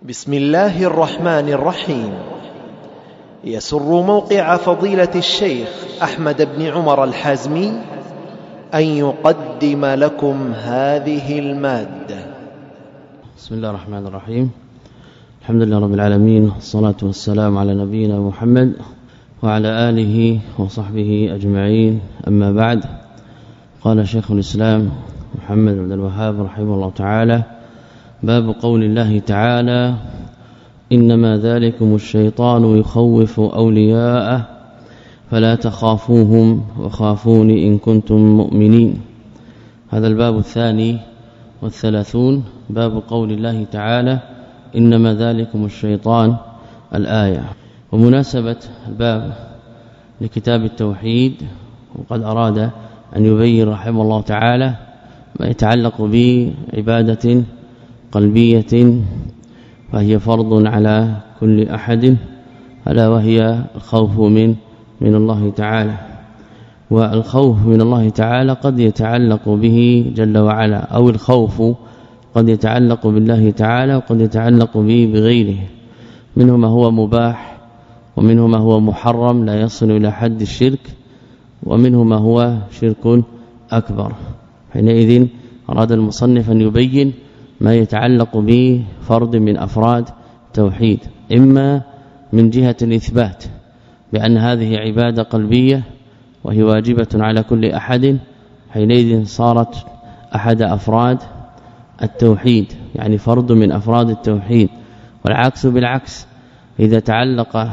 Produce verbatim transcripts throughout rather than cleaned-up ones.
بسم الله الرحمن الرحيم. يسر موقع فضيلة الشيخ أحمد بن عمر الحازمي أن يقدم لكم هذه المادة. بسم الله الرحمن الرحيم. الحمد لله رب العالمين، والصلاة والسلام على نبينا محمد وعلى آله وصحبه أجمعين، أما بعد. قال شيخ الإسلام محمد بن الوهاب رحمه الله تعالى: باب قول الله تعالى: إنما ذلكم الشيطان يخوف أولياءه فلا تخافوهم وخافون إن كنتم مؤمنين. هذا الباب الثاني والثلاثون، باب قول الله تعالى: إنما ذلكم الشيطان، الآية. ومناسبة الباب لكتاب التوحيد، وقد أراد أن يبين رحمه الله تعالى ما يتعلق بعبادة قلبية فهي فرض على كل أحد، ألا وهي الخوف من من الله تعالى. والخوف من الله تعالى قد يتعلق به جل وعلا، أو الخوف قد يتعلق بالله تعالى وقد يتعلق به بغيره. منه ما هو مباح، ومنه ما هو محرم لا يصل إلى حد الشرك، ومنه ما هو شرك أكبر. حينئذ أراد المصنف أن يبين ما يتعلق بفرد من أفراد التوحيد، إما من جهة الإثبات بأن هذه عبادة قلبية وهي واجبة على كل أحد، حينئذ صارت أحد أفراد التوحيد، يعني فرد من أفراد التوحيد. والعكس بالعكس، إذا تعلق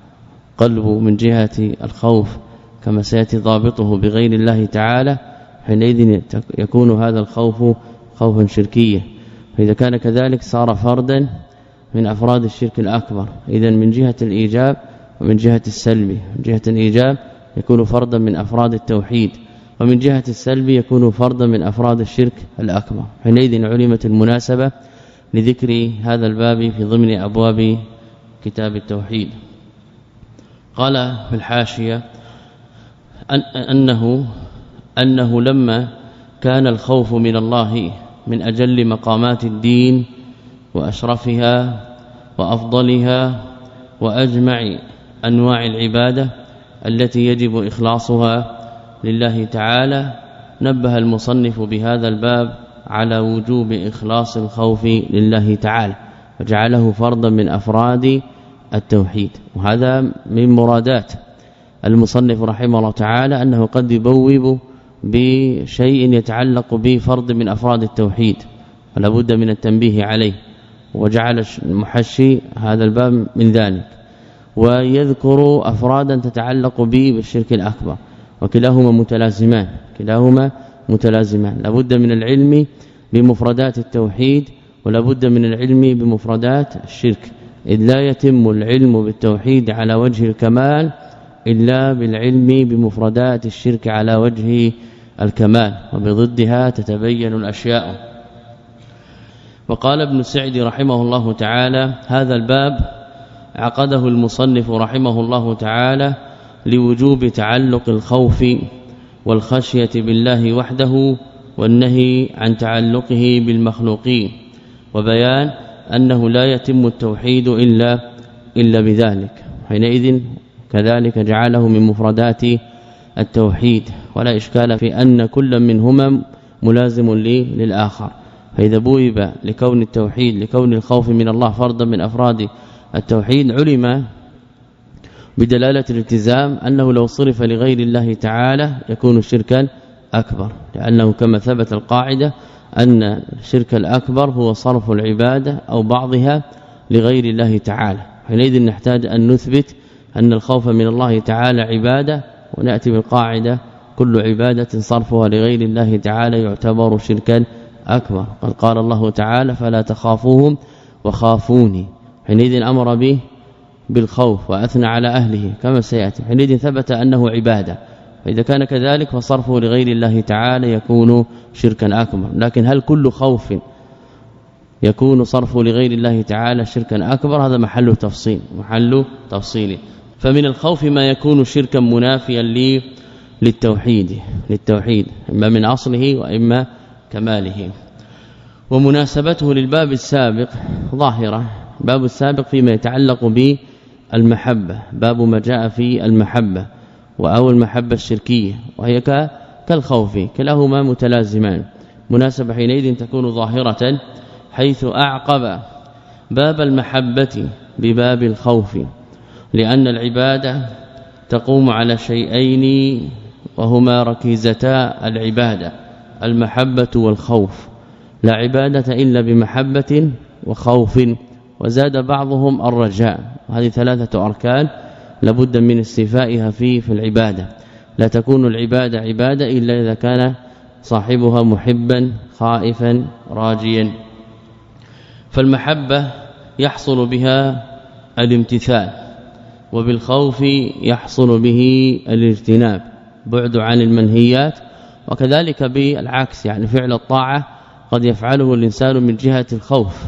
قلبه من جهة الخوف كما سيأتي ضابطه بغير الله تعالى، حينئذ يكون هذا الخوف خوفا شركيا. فإذا كان كذلك صار فردا من أفراد الشرك الأكبر. إذا من جهة الإيجاب ومن جهة السلب، من جهة الإيجاب يكون فردا من أفراد التوحيد، ومن جهة السلب يكون فردا من أفراد الشرك الأكبر. حينئذ علمت المناسبة لذكر هذا الباب في ضمن أبواب كتاب التوحيد. قال في الحاشية أن أنه أنه لما كان الخوف من الله من أجل مقامات الدين وأشرفها وأفضلها وأجمع أنواع العبادة التي يجب إخلاصها لله تعالى، نبه المصنف بهذا الباب على وجوب إخلاص الخوف لله تعالى، وجعله فردا من أفراد التوحيد. وهذا من مرادات المصنف رحمه الله تعالى، أنه قد يبوب بشيء يتعلق بفرد من أفراد التوحيد، فلا بد من التنبيه عليه، وجعل المحشي هذا الباب من ذلك. ويذكر أفرادا تتعلق به بالشرك الأكبر، وكلاهما متلازمان كلاهما متلازمان لا بد من العلم بمفردات التوحيد، ولا بد من العلم بمفردات الشرك، إذ لا يتم العلم بالتوحيد على وجه الكمال إلا بالعلم بمفردات الشرك على وجه الكمال، وبضدها تتبين الأشياء. وقال ابن سعد رحمه الله تعالى: هذا الباب عقده المصنف رحمه الله تعالى لوجوب تعلق الخوف والخشية بالله وحده، والنهي عن تعلقه بالمخلوقين، وبيان أنه لا يتم التوحيد إلا إلا بذلك. حينئذ كذلك جعله من مفردات التوحيد، ولا إشكال في أن كل منهما ملازم للآخر. فإذا بويب لكون التوحيد لكون الخوف من الله فردا من أفراد التوحيد، علم بدلالة الالتزام أنه لو صرف لغير الله تعالى يكون شركا أكبر، لأنه كما ثبت القاعدة أن الشرك الأكبر هو صرف العبادة أو بعضها لغير الله تعالى. حينئذ نحتاج أن نثبت أن الخوف من الله تعالى عبادة، ونأتي بالقاعدة: كل عبادة صرفها لغير الله تعالى يعتبر شركا أكبر. قد قال الله تعالى: فلا تخافوهم وخافوني. حينئذ أمر به بالخوف وأثنى على أهله كما سيأتي. حينئذ ثبت أنه عبادة، فإذا كان كذلك فصرفه لغير الله تعالى يكون شركا أكبر. لكن هل كل خوف يكون صرفه لغير الله تعالى شركا أكبر؟ هذا محل تفصيل محل تفصيل. فمن الخوف ما يكون شركا منافيا للتوحيد للتوحيد إما من أصله وإما كماله. ومناسبته للباب السابق ظاهرة، باب السابق فيما يتعلق بالمحبة، باب ما جاء في المحبة وأو المحبة الشركية وهي كالخوف، كلاهما متلازمان، مناسبة حينئذ تكون ظاهرة، حيث أعقب باب المحبة بباب الخوف، لأن العبادة تقوم على شيئين وهما ركيزتا العبادة، المحبة والخوف، لا عبادة إلا بمحبة وخوف، وزاد بعضهم الرجاء. هذه ثلاثة أركان لابد من استيفائها في في العبادة، لا تكون العبادة عبادة إلا إذا كان صاحبها محبا خائفا راجيا. فالمحبة يحصل بها الامتثال، وبالخوف يحصل به الاجتناب، بعد عن المنهيات، وكذلك بالعكس، يعني فعل الطاعة قد يفعله الإنسان من جهة الخوف،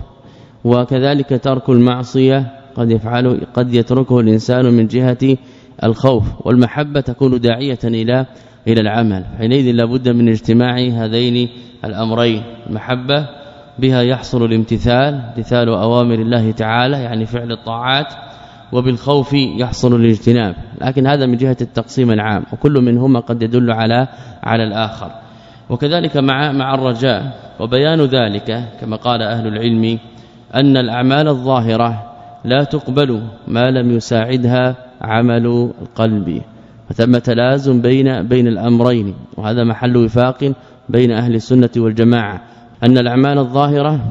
وكذلك ترك المعصية قد يفعله قد يتركه الإنسان من جهة الخوف، والمحبة تكون داعية إلى إلى العمل، حينئذ لابد من اجتماع هذين الأمرين. المحبة بها يحصل الامتثال، امتثال أوامر الله تعالى يعني فعل الطاعات، وبالخوف يحصل الاجتناب، لكن هذا من جهة التقسيم العام، وكل منهما قد يدل على على الآخر. وكذلك مع مع الرجاء، وبيان ذلك كما قال أهل العلم أن الأعمال الظاهرة لا تقبل ما لم يساعدها عمل القلب، فثم تلازم بين بين الأمرين، وهذا محل وفاق بين أهل السنة والجماعة، أن الأعمال الظاهرة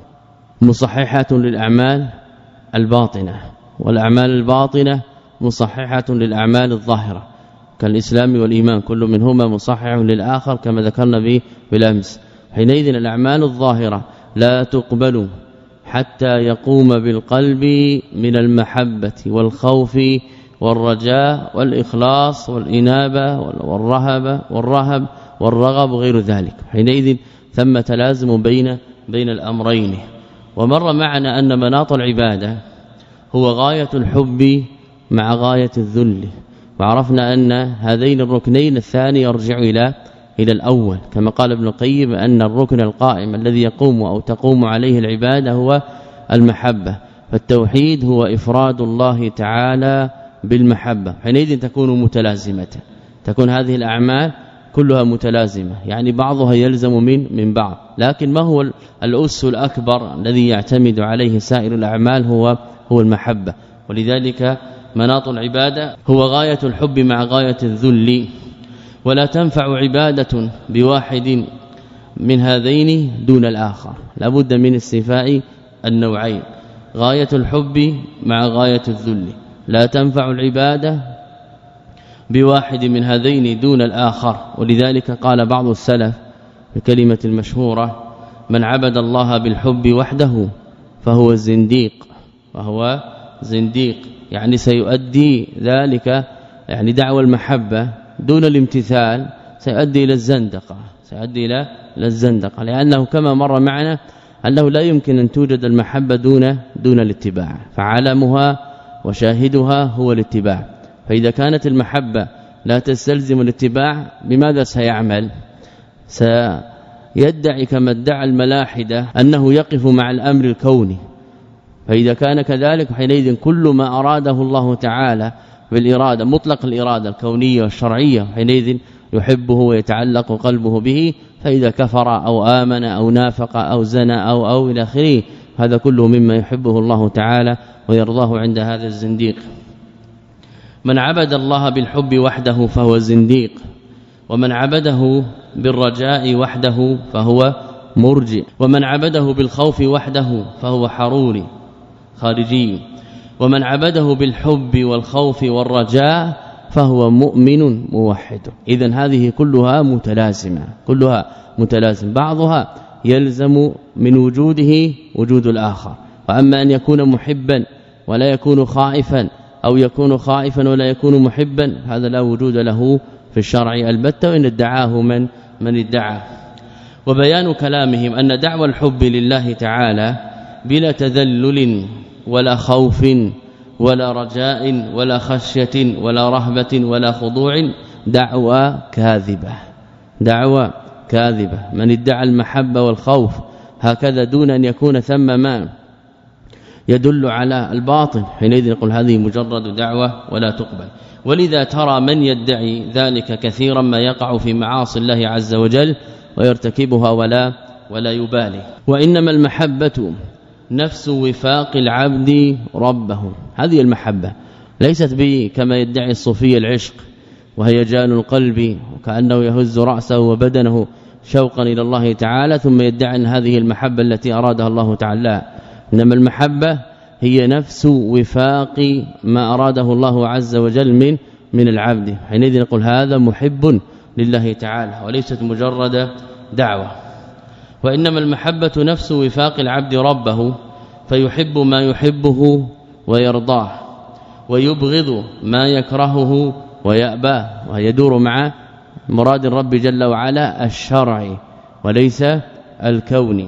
مصححة للأعمال الباطنة، والأعمال الباطنة مصححة للأعمال الظاهرة، كالإسلام والإيمان كل منهما مصحح للآخر كما ذكرنا به بالأمس. حينئذ الأعمال الظاهرة لا تقبل حتى يقوم بالقلب من المحبة والخوف والرجاء والإخلاص والإنابة والرهبة والرهب والرغب وغير ذلك، حينئذ ثم تلازم بين بين الأمرين. ومر معنا أن مناط العبادة هو غاية الحب مع غاية الذل، وعرفنا أن هذين الركنين الثاني يرجع إلى إلى الأول، كما قال ابن القيم أن الركن القائم الذي يقوم أو تقوم عليه العبادة هو المحبة، فالتوحيد هو إفراد الله تعالى بالمحبة، حينئذ تكون متلازمة، تكون هذه الأعمال كلها متلازمة، يعني بعضها يلزم من من بعض، لكن ما هو الأس الأكبر الذي يعتمد عليه سائر الأعمال هو هو المحبة. ولذلك مناط العبادة هو غاية الحب مع غاية الذل، ولا تنفع عبادة بواحد من هذين دون الآخر، لابد من استيفاء النوعين، غاية الحب مع غاية الذل، لا تنفع العبادة بواحد من هذين دون الآخر. ولذلك قال بعض السلف بكلمة المشهورة: من عبد الله بالحب وحده فهو زنديق، وهو زنديق، يعني سيؤدي ذلك، يعني دعوى المحبة دون الامتثال سيؤدي إلى الزندقة، سيؤدي إلى الزندقة، لأنه كما مر معنا أنه لا يمكن أن توجد المحبة دون دون الاتباع، فعلمها وشاهدها هو الاتباع، فإذا كانت المحبة لا تستلزم الاتباع بماذا سيعمل؟ سيدعي كما ادعى الملاحدة أنه يقف مع الأمر الكوني، فإذا كان كذلك حينئذ كل ما أراده الله تعالى بالإرادة مطلق الإرادة الكونية والشرعية حينئذ يحبه ويتعلق قلبه به، فإذا كفر أو آمن أو نافق أو زنى أو أو إلى آخره هذا كله مما يحبه الله تعالى ويرضاه عند هذا الزنديق. من عبد الله بالحب وحده فهو زنديق، ومن عبده بالرجاء وحده فهو مرجئ، ومن عبده بالخوف وحده فهو حروري خارجي، ومن عبده بالحب والخوف والرجاء فهو مؤمن موحد. إذن هذه كلها متلازمة، كلها متلازم، بعضها يلزم من وجوده وجود الآخر، وأما أن يكون محبا ولا يكون خائفا أو يكون خائفا ولا يكون محبا هذا لا وجود له في الشرع البتة، وإن ادعاه من من ادعى. وبيان كلامهم أن دعوى الحب لله تعالى بلا تذلل ولا خوف ولا رجاء ولا خشية ولا رهبة ولا خضوع دعوى كاذبة، دعوى كاذبة. من ادعى المحبة والخوف هكذا دون أن يكون ثم ما يدل على الباطل حينئذ نقول هذه مجرد دعوة ولا تقبل. ولذا ترى من يدعي ذلك كثيرا ما يقع في معاصي الله عز وجل ويرتكبها ولا ولا يبالي. وإنما المحبة نفس وفاق العبد ربه، هذه المحبة ليست به كما يدعي الصوفية العشق وهيجان القلب وكأنه يهز رأسه وبدنه شوقا إلى الله تعالى ثم يدعي أن هذه المحبة التي أرادها الله تعالى. إنما المحبة هي نفس وفاق ما أراده الله عز وجل من من العبد، حينئذ نقول هذا محب لله تعالى وليست مجرد دعوة. وإنما المحبة نفس وفاق العبد ربه فيحب ما يحبه ويرضاه ويبغض ما يكرهه ويأباه، ويدور مع مراد الرب جل وعلا الشرعي وليس الكوني.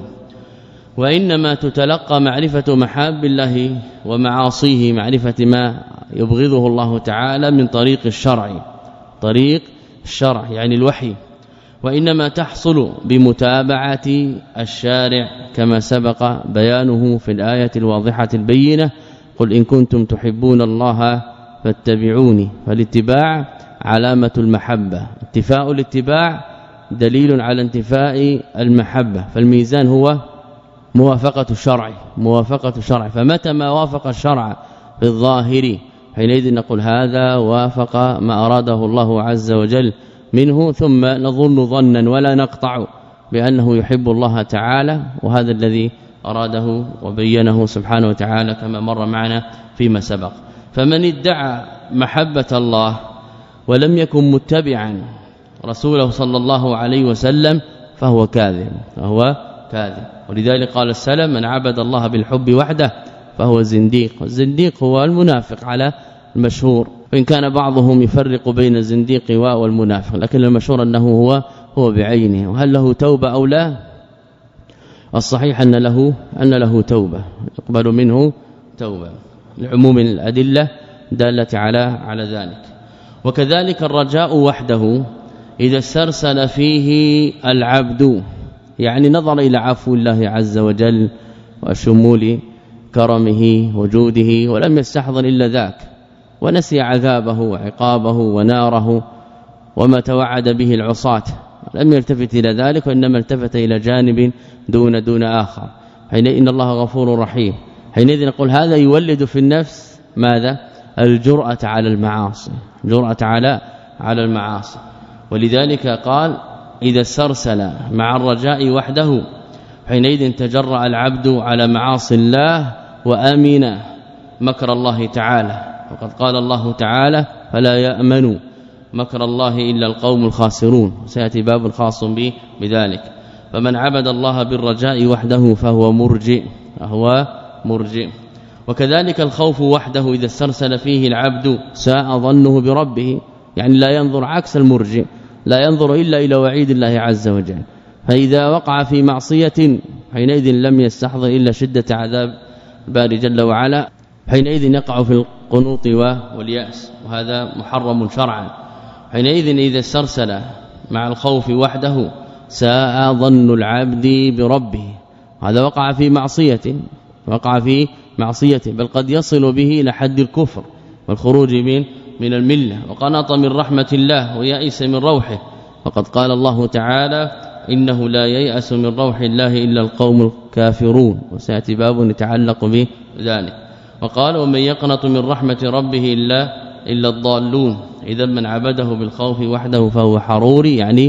وإنما تتلقى معرفة محاب الله ومعاصيه معرفة ما يبغضه الله تعالى من طريق الشرع، طريق الشرع يعني الوحي. وإنما تحصل بمتابعة الشارع كما سبق بيانه في الآية الواضحة البينة: قل إن كنتم تحبون الله فاتبعوني. فالاتباع علامة المحبة، انتفاء الاتباع دليل على انتفاء المحبة. فالميزان هو موافقة الشرع، موافقة الشرع، فمتى ما وافق الشرع في الظاهر حينئذ نقول هذا وافق ما أراده الله عز وجل منه، ثم نظن ظنا ولا نقطع بأنه يحب الله تعالى، وهذا الذي أراده وبينه سبحانه وتعالى كما مر معنا فيما سبق. فمن ادعى محبة الله ولم يكن متبعا رسوله صلى الله عليه وسلم فهو كاذب، فهو كاذب. ولذلك قال السلام: من عبد الله بالحب وحده فهو زنديق. الزنديق هو المنافق على المشهور، وإن كان بعضهم يفرق بين الزنديق والمنافق، لكن المشهور أنه هو هو بعينه. وهل له توبة أو لا؟ الصحيح أن له أن له توبة، يقبل منه توبة لعموم الأدلة دالة على على ذلك. وكذلك الرجاء وحده إذا استرسل فيه العبد، يعني نظر إلى عفو الله عز وجل وشمول كرمه وجوده ولم يستحضر إلا ذاك، ونسي عذابه وعقابه وناره وما توعد به العصاة، لم يلتفت إلى ذلك وإنما التفت إلى جانب دون دون آخر. حينئذ إن الله غفور رحيم. حينئذ نقول هذا يولد في النفس ماذا؟ الجرأة على المعاصي، جرأة على على المعاصي. ولذلك قال: إذا استرسل مع الرجاء وحده حينئذ تجرأ العبد على معاصي الله وآمن مكر الله تعالى. وقد قال الله تعالى: فلا يأمن مكر الله إلا القوم الخاسرون، سيأتي باب خاص به بذلك. فمن عبد الله بالرجاء وحده فهو مرجئ، فهو مرجئ. وكذلك الخوف وحده إذا استرسل فيه العبد ساء ظنه بربه، يعني لا ينظر عكس المرجئ، لا ينظر إلا إلى وعيد الله عز وجل. فإذا وقع في معصية حينئذ لم يستحضر إلا شدة عذاب الباري جل وعلا، حينئذ يقع في القنوط واليأس، وهذا محرم شرعا. حينئذ إذا استرسل مع الخوف وحده ساء ظن العبد بربه، هذا وقع في معصية، وقع في معصية بل قد يصل به إلى حد الكفر والخروج من من الملة، وقنط من رحمة الله ويأس من روحه. وقد قال الله تعالى: إنه لا ييأس من روح الله إلا القوم الكافرون، وسيأتي باب يتعلق بذلك. وقال: ومن يقنط من رحمة ربه إلا إلا الضالون. إذا من عبده بالخوف وحده فهو حروري، يعني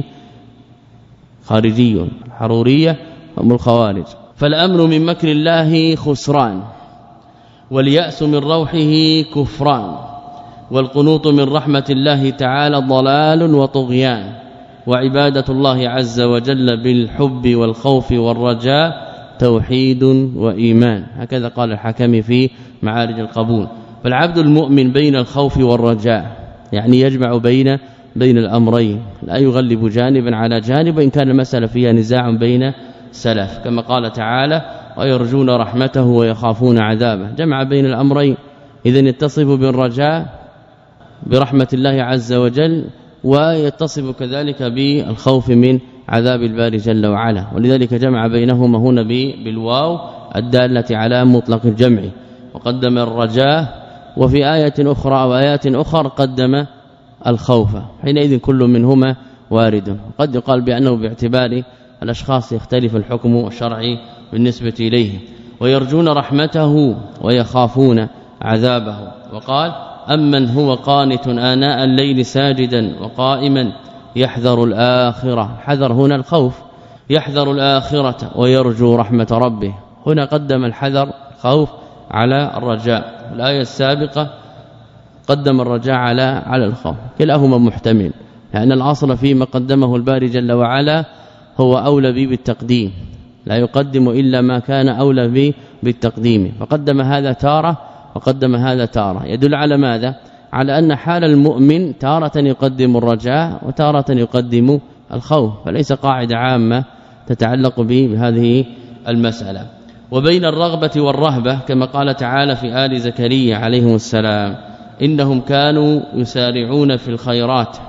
خارجي. حرورية هم الخوارج. فالأمن من مكر الله خسران، واليأس من روحه كفران، والقنوط من رحمة الله تعالى ضلال وطغيان، وعبادة الله عز وجل بالحب والخوف والرجاء توحيد وإيمان. هكذا قال الحكم في معارج القبول. فالعبد المؤمن بين الخوف والرجاء، يعني يجمع بين بين الأمرين، لا يغلب جانبا على جانب، وإن كان المسألة فيها نزاع بين سلف، كما قال تعالى: ويرجون رحمته ويخافون عذابه. جمع بين الأمرين، إذن يتصف بالرجاء برحمة الله عز وجل، ويتصف كذلك بالخوف من عذاب الباري جل وعلا. ولذلك جمع بينهما هنا بالواو الدالة على مطلق الجمع، وقدم الرجاء، وفي آية أخرى أو آيات أخرى قدم الخوف، حينئذ كل منهما وارد. قد يقال بأنه باعتبار الأشخاص يختلف الحكم الشرعي بالنسبة إليه. ويرجون رحمته ويخافون عذابه. وقال أمن هو قانت آناء الليل ساجدا وقائما يحذر الآخرة، حذر هنا الخوف، يحذر الآخرة ويرجو رحمة ربه. هنا قدم الحذر خوف على الرجاء، الآية السابقة قدم الرجاء على على الخوف، كلاهما محتمل، لأن الأصل فيما قدمه الباري جل وعلا هو أولى به بالتقديم، لا يقدم إلا ما كان أولى به بالتقديم، فقدم هذا تارة وقدم هذا تارة، يدل على ماذا؟ على أن حال المؤمن تارة يقدم الرجاء وتارة يقدم الخوف، فليس قاعدة عامة تتعلق به بهذه المسألة. وبين الرغبة والرهبة كما قال تعالى في آل زكريا عليهم السلام إنهم كانوا يسارعون في الخيرات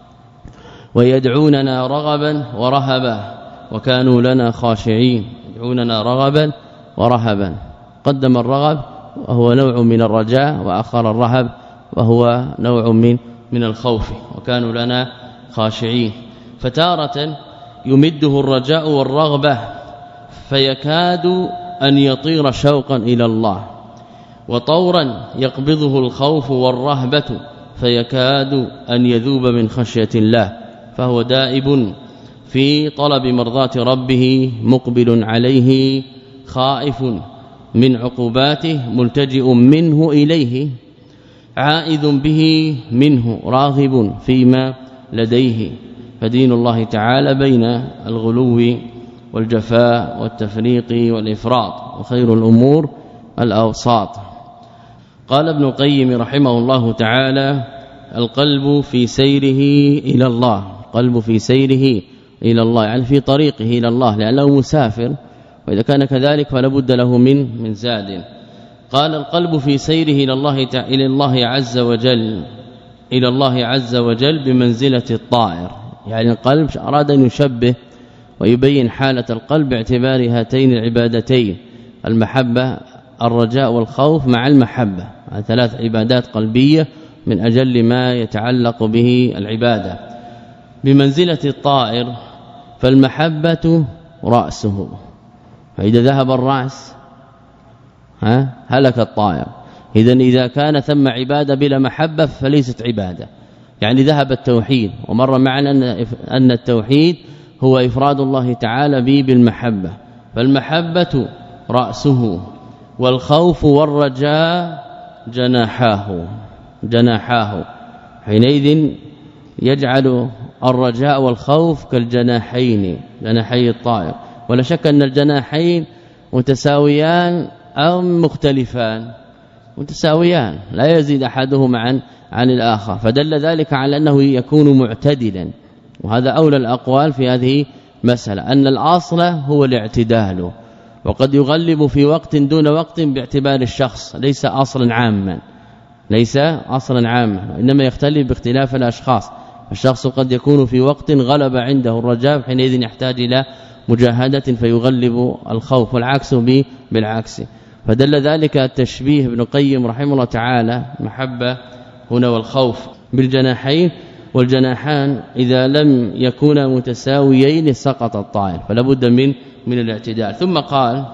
ويدعوننا رغبا ورهبا وكانوا لنا خاشعين، يدعوننا رغبا ورهبا، قدم الرغب وهو نوع من الرجاء، وآخر الرهب وهو نوع من من الخوف، وكانوا لنا خاشعين. فتارة يمده الرجاء والرغبة فيكاد أن يطير شوقا إلى الله، وطورا يقبضه الخوف والرهبة فيكاد أن يذوب من خشية الله، فهو دائب في طلب مرضات ربه مقبل عليه خائف من عقوباته ملتجئ منه إليه عائذ به منه راغب فيما لديه. فدين الله تعالى بين الغلو والجفاء والتفريق والإفراط، وخير الأمور الأوساط. قال ابن القيم رحمه الله تعالى القلب في سيره إلى الله، قلب في سيره إلى الله يعني في طريقه إلى الله، لأنه مسافر، وإذا كان كذلك فلا بد له من من زاد. قال القلب في سيره إلى الله تعالى إلى الله عز وجل إلى الله عز وجل بمنزلة الطائر، يعني القلب أراد أن يشبه ويبين حالة القلب باعتبار هاتين العبادتين المحبة الرجاء والخوف مع المحبة، ثلاث عبادات قلبية من أجل ما يتعلق به العبادة. بمنزلة الطائر فالمحبة رأسه، فإذا ذهب الرأس ها هلك الطائر. إذن إذا كان ثم عبادة بلا محبة فليست عبادة، يعني ذهب التوحيد. ومر معنا أن التوحيد هو إفراد الله تعالى به بالمحبة، فالمحبة رأسه والخوف والرجاء جناحاه جناحاه حينئذ يجعل الرجاء والخوف كالجناحين جناحي الطائر. ولا شك أن الجناحين متساويان أو مختلفان، متساويان لا يزيد أحدهما عن عن الآخر، فدل ذلك على أنه يكون معتدلا. وهذا أولى الأقوال في هذه مسألة، أن الأصل هو الاعتدال، وقد يغلب في وقت دون وقت باعتبار الشخص، ليس أصلا عاما ليس أصلا عاما إنما يختلف باختلاف الأشخاص. الشخص قد يكون في وقت غلب عنده الرجاء حينئذ يحتاج إلى مجاهدة فيغلب الخوف، والعكس به بالعكس. فدل ذلك التشبيه ابن القيم رحمه الله تعالى محبة هنا والخوف بالجناحين، والجناحان إذا لم يكونا متساويين سقط الطائر، فلا بد من من الاعتدال. ثم قال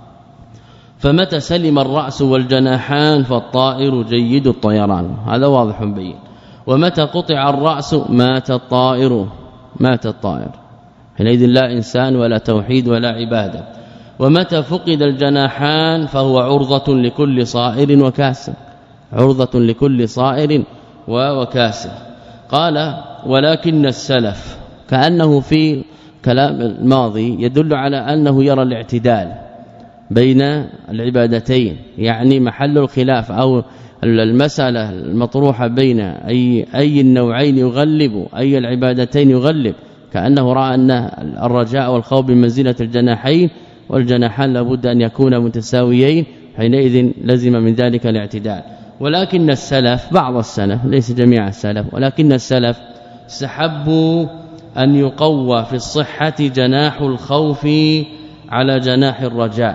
فمتى سلم الرأس والجناحان فالطائر جيد الطيران، هذا واضح بين. ومتى قطع الرأس مات الطائر مات الطائر حينئذ لا إنسان ولا توحيد ولا عبادة. ومتى فقد الجناحان فهو عرضة لكل صائر وكاسر، عرضة لكل صائر وكاسر. قال ولكن السلف، كأنه في كلام الماضي يدل على أنه يرى الاعتدال بين العبادتين، يعني محل الخلاف أو المسألة المطروحة بين أي أي النوعين يغلب، أي العبادتين يغلب، كأنه رأى أن الرجاء والخوف بمنزلة الجناحين، والجناحان لابد أن يكونا متساويين، حينئذ لزم من ذلك الاعتدال. ولكن السلف، بعض السلف ليس جميع السلف، ولكن السلف استحبوا أن يقوى في الصحة جناح الخوف على جناح الرجاء،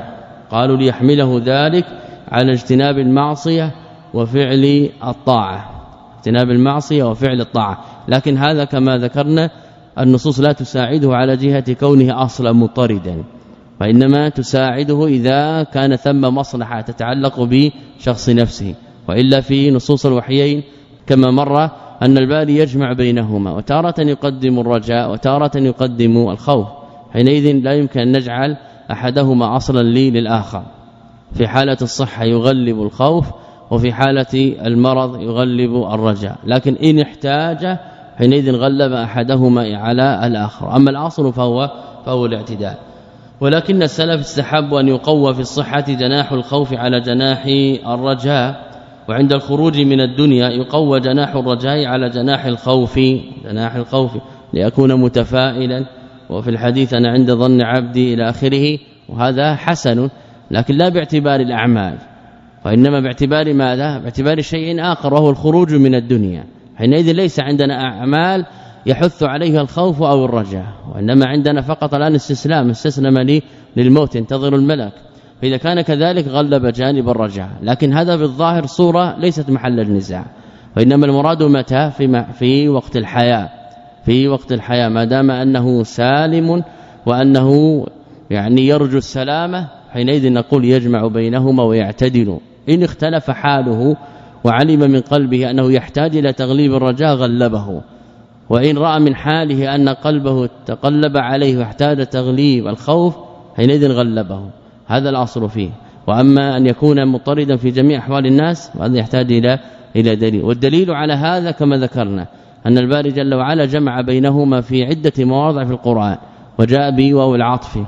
قالوا ليحمله ذلك على اجتناب المعصية وفعل الطاعة اجتناب المعصية وفعل الطاعة لكن هذا كما ذكرنا النصوص لا تساعده على جهة كونه اصلا مضطردا وانما تساعده إذا كان ثم مصلحه تتعلق بشخص نفسه وإلا في نصوص الوحيين كما مر أن الباري يجمع بينهما وتارة يقدم الرجاء وتارة يقدم الخوف حينئذ لا يمكن أن نجعل أحدهما اصلا لي للآخر في حالة الصحة يغلب الخوف وفي حالة المرض يغلب الرجاء لكن إن احتاج حينئذ غلب أحدهما على الآخر أما الأصل فهو فهو الاعتدال ولكن السلف استحبوا أن يقوى في الصحة جناح الخوف على جناح الرجاء وعند الخروج من الدنيا يقوى جناح الرجاء على جناح الخوف جناح الخوف ليكون متفائلا وفي الحديث أنا عند ظن عبدي إلى آخره وهذا حسن لكن لا باعتبار الأعمال وإنما باعتبار ماذا باعتبار شيء آخر وهو الخروج من الدنيا حينئذ ليس عندنا أعمال يحث عليها الخوف أو الرجاء وإنما عندنا فقط الآن استسلام استسلم لي للموت انتظر الملك فإذا كان كذلك غلب جانب الرجاء لكن هذا بالظاهر صورة ليست محل النزاع وإنما المراد متى في في وقت الحياة في وقت الحياة ما دام أنه سالم وأنه يعني يرجو السلامة حينئذ نقول يجمع بينهما ويعتدل إن اختلف حاله وعلم من قلبه أنه يحتاج إلى تغليب الرجاء غلبه وإن رأى من حاله أن قلبه تقلب عليه واحتاج تغليب الخوف حينئذ غلبه هذا الأصل فيه وأما أن يكون مضطردا في جميع أحوال الناس وهذا يحتاج إلى إلى دليل والدليل على هذا كما ذكرنا أن الباري جل وعلا جمع بينهما في عدة مواضع في القرآن وجاء بواو العطف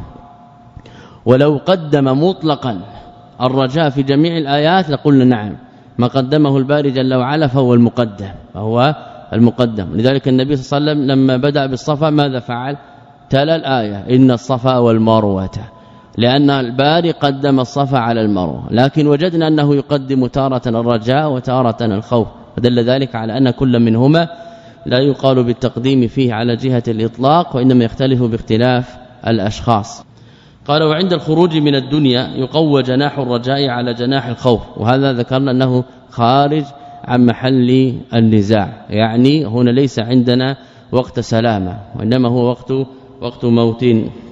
ولو قدم مطلقا الرجاء في جميع الآيات لقلنا نعم ما قدمه الباري جل وعلا فهو المقدم فهو المقدم لذلك النبي صلى الله عليه وسلم لما بدأ بالصفا ماذا فعل تلا الآية إن الصفا والمروة لأن الباري قدم الصفا على المروة لكن وجدنا أنه يقدم تارة الرجاء وتارة الخوف ودل ذلك على أن كل منهما لا يقال بالتقديم فيه على جهة الإطلاق وإنما يختلف باختلاف الأشخاص قال وعند الخروج من الدنيا يقوى جناح الرجاء على جناح الخوف وهذا ذكرنا أنه خارج عن محل النزاع يعني هنا ليس عندنا وقت سلامة وإنما هو وقت وقت موت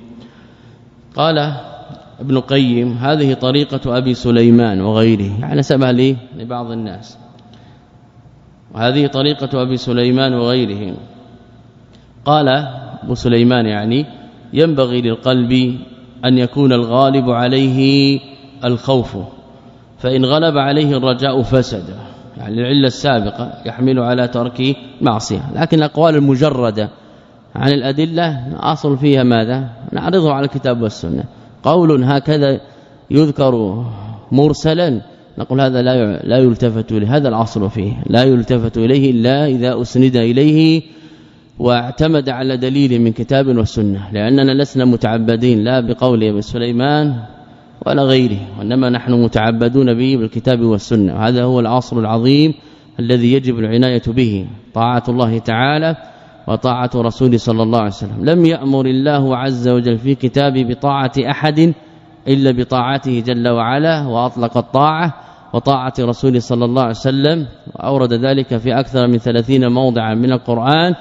قال ابن القيم هذه طريقة أبي سليمان وغيره يعني سبها لي لبعض الناس وهذه طريقة أبي سليمان وغيره قال أبو سليمان يعني ينبغي للقلب أن يكون الغالب عليه الخوف فإن غلب عليه الرجاء فسد يعني العلة السابقة يحمل على ترك معصية لكن الأقوال المجردة عن الأدلة أصل فيها ماذا نعرضه على الكتاب والسنة قول هكذا يذكر مرسلا نقول هذا لا لا يلتفت له هذا الأصل فيه لا يلتفت إليه إلا إذا أسند إليه واعتمد على دليل من كتاب والسنة لأننا لسنا متعبدين لا بقول ابن سليمان ولا غيره وانما نحن متعبدون به بالكتاب والسنة وهذا هو الأصل العظيم الذي يجب العناية به طاعة الله تعالى وطاعة رسوله صلى الله عليه وسلم لم يأمر الله عز وجل في كتابه بطاعة أحد إلا بطاعته جل وعلا وأطلق الطاعة وطاعة رسوله صلى الله عليه وسلم وأورد ذلك في أكثر من ثلاثين موضعا من القرآن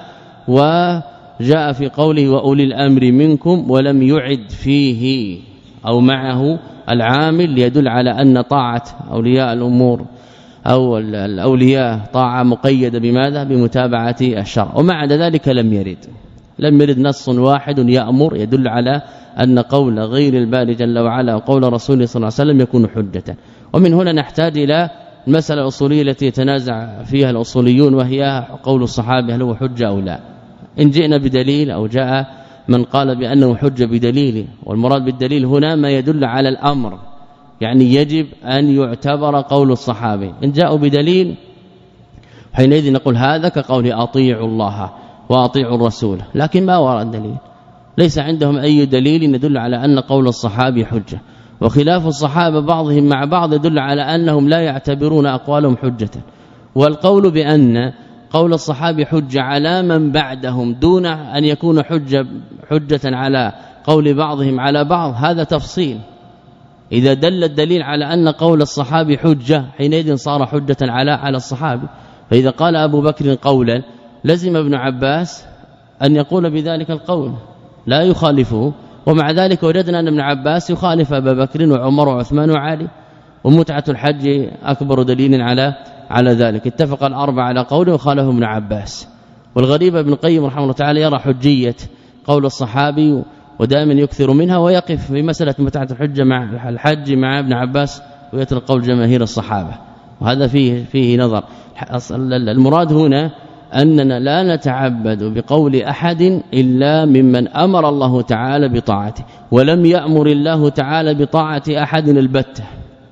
وجاء في قوله وأولي الأمر منكم ولم يعد فيه أو معه العامل ليدل على أن طاعة أولياء الأمور أو الأولياء طاعة مقيدة بماذا بمتابعة الشرع ومع ذلك لم يرد لم يرد نص واحد يأمر يدل على أن قول غير الباري جل وعلا وقول رسوله صلى الله عليه وسلم يكون حجة ومن هنا نحتاج إلى المسألة الأصولية التي يتنازع فيها الأصوليون وهي قول الصحابة هل هو حجة أو لا إن جئنا بدليل أو جاء من قال بأنه حجة بدليل والمراد بالدليل هنا ما يدل على الأمر يعني يجب أن يعتبر قول الصحابي إن جاءوا بدليل حينئذ نقول هذا كقول أطيعوا الله وأطيعوا الرسول لكن ما ورد دليل ليس عندهم أي دليل يدل على أن قول الصحابي حجة وخلاف الصحابة بعضهم مع بعض يدل على أنهم لا يعتبرون أقوالهم حجة والقول بأن قول الصحابي حجة على من بعدهم دون أن يكون حجة حجة على قول بعضهم على بعض هذا تفصيل إذا دل الدليل على أن قول الصحابي حجة حينئذ صار حجة على على الصحابي. فإذا قال أبو بكر قولا لزم ابن عباس أن يقول بذلك القول لا يخالفه، ومع ذلك وجدنا أن ابن عباس يخالف أبا بكر وعمر وعثمان وعلي، ومتعة الحج أكبر دليل على على ذلك. اتفق الأربعة على قوله وخالفه ابن عباس. والغريب ابن القيم رحمه الله تعالى يرى حجية قول الصحابي ودائما يكثر منها، ويقف في مسألة متعة الحج مع الحج مع ابن عباس ويترك قول جماهير الصحابة، وهذا فيه فيه نظر. المراد هنا أننا لا نتعبد بقول أحد إلا ممن أمر الله تعالى بطاعته، ولم يأمر الله تعالى بطاعة أحد البتة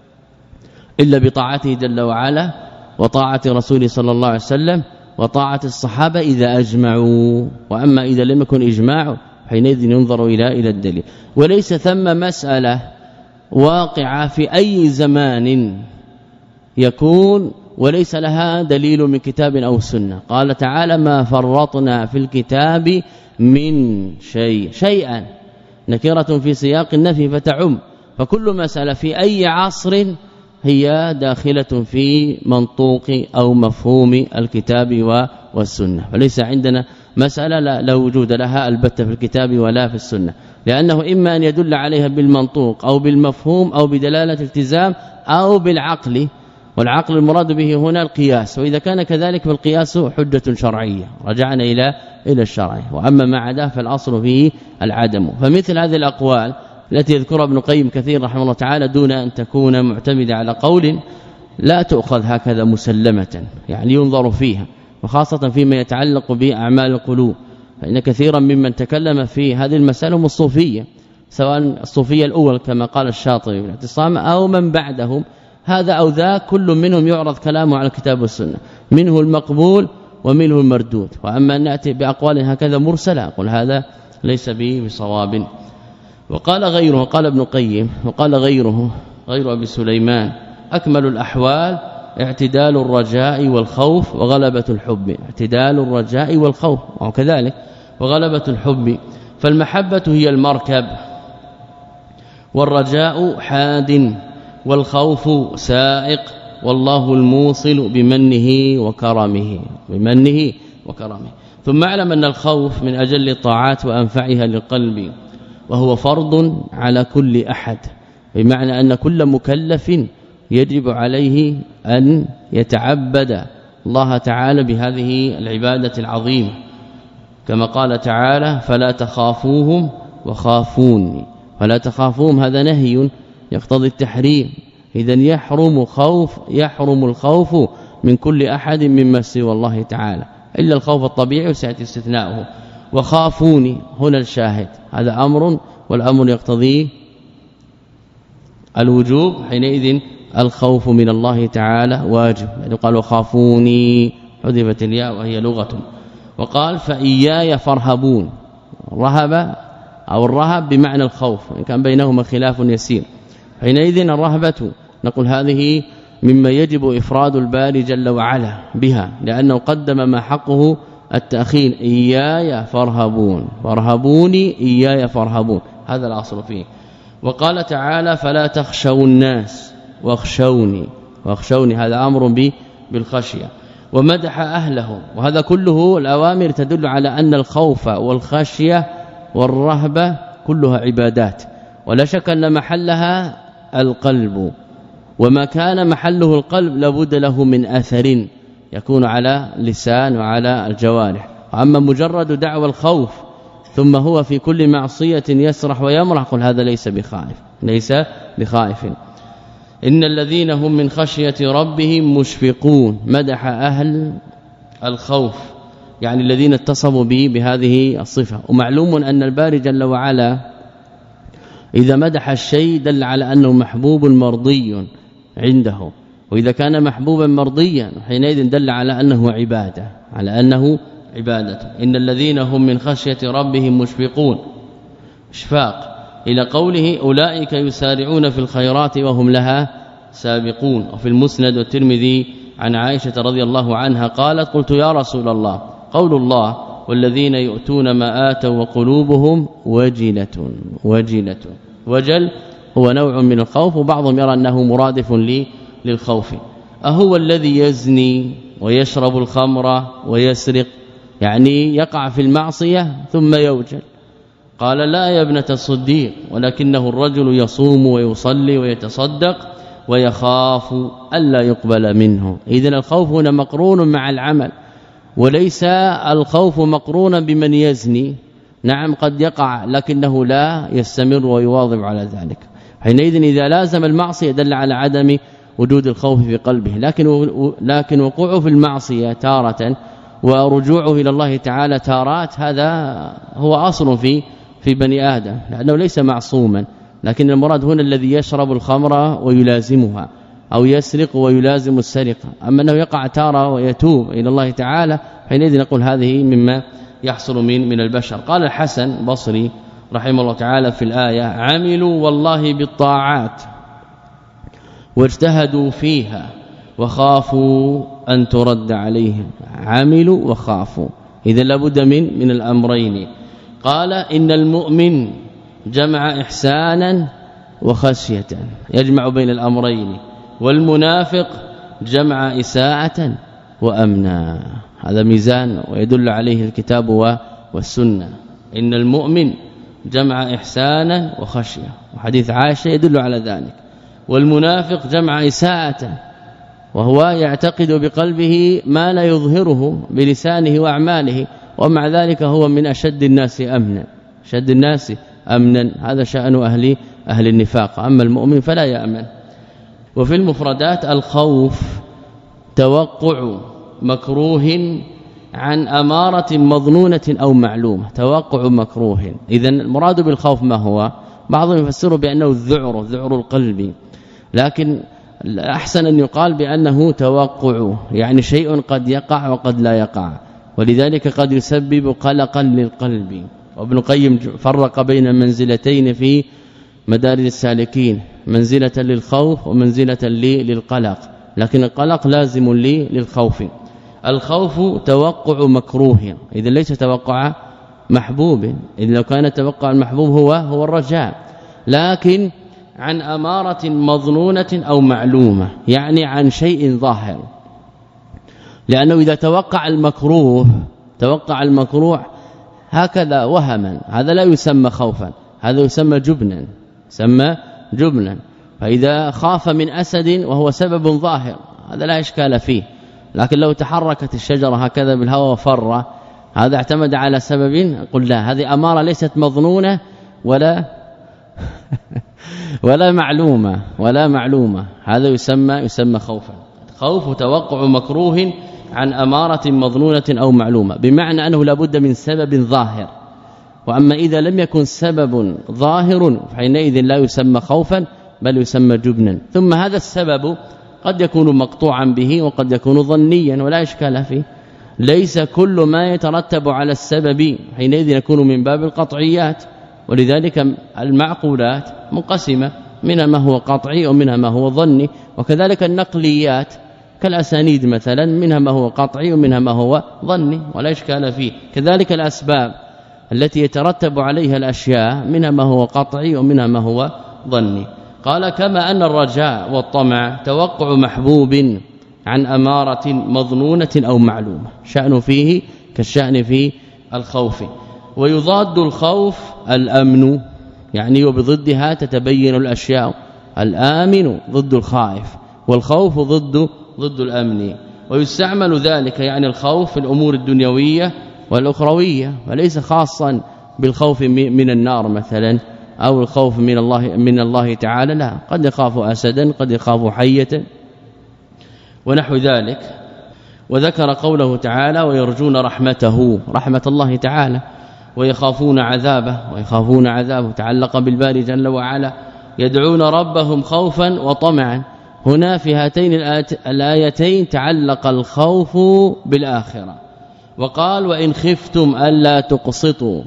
إلا بطاعته جل وعلا وطاعة رسوله صلى الله عليه وسلم وطاعة الصحابة إذا أجمعوا. وأما إذا لم يكن إجماع حينئذ ينظر إلى إلى الدليل. وليس ثم مسألة واقعة في أي زمان يكون وليس لها دليل من كتاب أو سنة. قال تعالى ما فرطنا في الكتاب من شيء، شيئا نكرة في سياق النفي فتعم، فكل مسألة في أي عصر هي داخلة في منطوق أو مفهوم الكتاب والسنة. فليس عندنا مسألة لا, لا وجود لها البتة في الكتاب ولا في السنة، لأنه إما أن يدل عليها بالمنطوق أو بالمفهوم أو بدلالة التزام أو بالعقل، والعقل المراد به هنا القياس، وإذا كان كذلك فالقياس حجة شرعية رجعنا إلى إلى الشرع، وأما ما عداه فالأصل فيه العدم. فمثل هذه الأقوال التي يذكرها ابن القيم كثير رحمه الله تعالى دون أن تكون معتمدة على قول لا تؤخذ هكذا مسلمة، يعني ينظر فيها، وخاصة فيما يتعلق بأعمال القلوب، فإن كثيرا ممن تكلم في هذه المسألة هم الصوفية، سواء الصوفية الأول كما قال الشاطبي في الاعتصام أو من بعدهم، هذا أو ذا كل منهم يعرض كلامه على الكتاب والسنة، منه المقبول ومنه المردود. وأما أن نأتي بأقوال هكذا مرسلة قل هذا ليس به بصواب. وقال غيره، قال ابن القيم وقال غيره غير أبي سليمان أكمل الأحوال اعتدال الرجاء والخوف وغلبة الحب، اعتدال الرجاء والخوف وكذلك وغلبة الحب. فالمحبة هي المركب، والرجاء حاد، والخوف سائق، والله الموصل بمنه وكرمه بمنه وكرمه. ثم اعلم أن الخوف من أجل الطاعات وأنفعها للقلب، وهو فرض على كل أحد، بمعنى أن كل مكلف يجب عليه أن يتعبد الله تعالى بهذه العبادة العظيمة، كما قال تعالى فلا تخافوهم وخافوني. فلا تخافوهم هذا نهي يقتضي التحريم، إذن يحرم خوف يحرم الخوف من كل أحد مما سوى الله تعالى إلا الخوف الطبيعي وسيأتي استثناؤه. وخافوني هنا الشاهد، هذا أمر والأمر يقتضي الوجوب، حينئذ الخوف من الله تعالى واجب، يعني قال وخافوني حذفت الياء وهي لغة. وقال فإياي فارهبون، رهب أو الرهب بمعنى الخوف، إن كان بينهما خلاف يسير. حينئذ الرهبة نقول هذه مما يجب إفراد الباري جل وعلا بها، لأنه قدم ما حقه التأخير، إياي فارهبون، فارهبوني إياي فارهبون، هذا الأصل فيه. وقال تعالى فلا تخشوا الناس واخشوني، واخشوني هذا أمر بالخشية. ومدح أهله، وهذا كله الأوامر تدل على أن الخوف والخشية والرهبة كلها عبادات، ولا شك أن محلها القلب، وما كان محله القلب لابد له من أثر يكون على اللسان وعلى الجوارح. أما مجرد دعوى الخوف ثم هو في كل معصية يسرح ويمرح قل هذا ليس بخائف ليس بخائف. إن الذين هم من خشية ربهم مشفقون، مدح أهل الخوف يعني الذين اتصفوا به بهذه الصفة. ومعلوم أن الباري جل وعلا إذا مدح الشيء دل على أنه محبوب مرضي عنده، وإذا كان محبوبا مرضيا حينئذ دل على أنه عبادة على أنه عبادة. إن الذين هم من خشية ربهم مشفقون، اشفاق إلى قوله أولئك يسارعون في الخيرات وهم لها سابقون. وفي المسند والترمذي عن عائشة رضي الله عنها قالت قلت يا رسول الله قول الله والذين يؤتون ما آتوا وقلوبهم وجلة، وجلة وجل هو نوع من الخوف، وبعضهم يرى أنه مرادف للخوف. أهو الذي يزني ويشرب الخمر ويسرق، يعني يقع في المعصية ثم يوجل؟ قال لا يا ابنة الصديق، ولكنه الرجل يصوم ويصلي ويتصدق ويخاف ألا يقبل منه. إذن الخوف هنا مقرون مع العمل، وليس الخوف مقرونا بمن يزني. نعم قد يقع لكنه لا يستمر ويواظب على ذلك، حينئذ إذا لازم المعصية دل على عدم وجود الخوف في قلبه. لكن لكن وقوعه في المعصية تارة ورجوعه إلى الله تعالى تارات، هذا هو أصل في في بني آدم، لأنه ليس معصوما. لكن المراد هنا الذي يشرب الخمر ويلازمها أو يسرق ويلازم السرقة. أما أنه يقع تارة ويتوب إلى الله تعالى، حينئذ نقول هذه مما يحصل من من البشر. قال الحسن البصري رحمه الله تعالى في الآية: عملوا والله بالطاعات واجتهدوا فيها وخافوا أن ترد عليهم. عملوا وخافوا، إذا لابد من من الأمرين. قال إن المؤمن جمع إحسانا وخشية، يجمع بين الأمرين، والمنافق جمع إساءة وأمنا. هذا ميزان ويدل عليه الكتاب والسنة. إن المؤمن جمع إحسانا وخشية، وحديث عائشة يدل على ذلك. والمنافق جمع إساءة، وهو يعتقد بقلبه ما لا يظهره بلسانه وأعماله، ومع ذلك هو من أشد الناس أمنا أشد الناس أمنا هذا شأن أهل أهل النفاق. أما المؤمن فلا يأمن. وفي المفردات: الخوف توقع مكروه عن أمارة مظنونة أو معلومة. توقع مكروه، إذن المراد بالخوف ما هو؟ بعضهم يفسره بأنه الذعر ذعر القلب، لكن الأحسن أن يقال بأنه توقع، يعني شيء قد يقع وقد لا يقع، ولذلك قد يسبب قلقا للقلب. وابن القيم فرق بين منزلتين في مدارج السالكين: منزلة للخوف ومنزلة للقلق، لكن القلق لازم لي للخوف. الخوف توقع مكروه، إذا ليس توقع محبوب، إذا لو كان توقع المحبوب هو هو الرجاء، لكن عن أمارة مظنونة أو معلومة، يعني عن شيء ظاهر. لأنه إذا توقع المكروه توقع المكروه هكذا وهما، هذا لا يسمى خوفا، هذا يسمى جبنا يسمى جبنا. فإذا خاف من أسد وهو سبب ظاهر هذا لا إشكال فيه، لكن لو تحركت الشجرة هكذا بالهواء وفر، هذا اعتمد على سبب، قل لا، هذه أمارة ليست مظنونة ولا ولا معلومة ولا معلومة هذا يسمى يسمى خوفا. خوف توقع مكروه عن أمارة مظنونة أو معلومة، بمعنى أنه لابد من سبب ظاهر. وأما إذا لم يكن سبب ظاهر فحينئذ لا يسمى خوفا بل يسمى جبنا. ثم هذا السبب قد يكون مقطوعا به وقد يكون ظنيا ولا إشكال فيه، ليس كل ما يترتب على السبب حينئذ يكون من باب القطعيات. ولذلك المعقولات منقسمة، منها ما هو قطعي ومنها ما هو ظني، وكذلك النقليات كالأسانيد مثلا منها ما هو قطعي ومنها ما هو ظني ولا إشكال فيه. كذلك الأسباب التي يترتب عليها الأشياء منها ما هو قطعي ومنها ما هو ظني. قال كما أن الرجاء والطمع توقع محبوب عن أمارة مظنونة أو معلومة، شأن فيه كالشأن في الخوف. ويضاد الخوف الأمن، يعني وبضدها تتبين الأشياء. الآمن ضد الخائف، والخوف ضد ضد الأمن. ويستعمل ذلك يعني الخوف في الأمور الدنيوية والأخروية، وليس خاصا بالخوف من النار مثلا أو الخوف من الله من الله تعالى، لا، قد يخاف أسدا قد يخاف حية ونحو ذلك. وذكر قوله تعالى ويرجون رحمته، رحمة الله تعالى، ويخافون عذابه ويخافون عذابه تعلق بالباري جل وعلا. يدعون ربهم خوفا وطمعا، هنا في هاتين الآيتين تعلق الخوف بالآخرة. وقال وإن خفتم ألا تقسطوا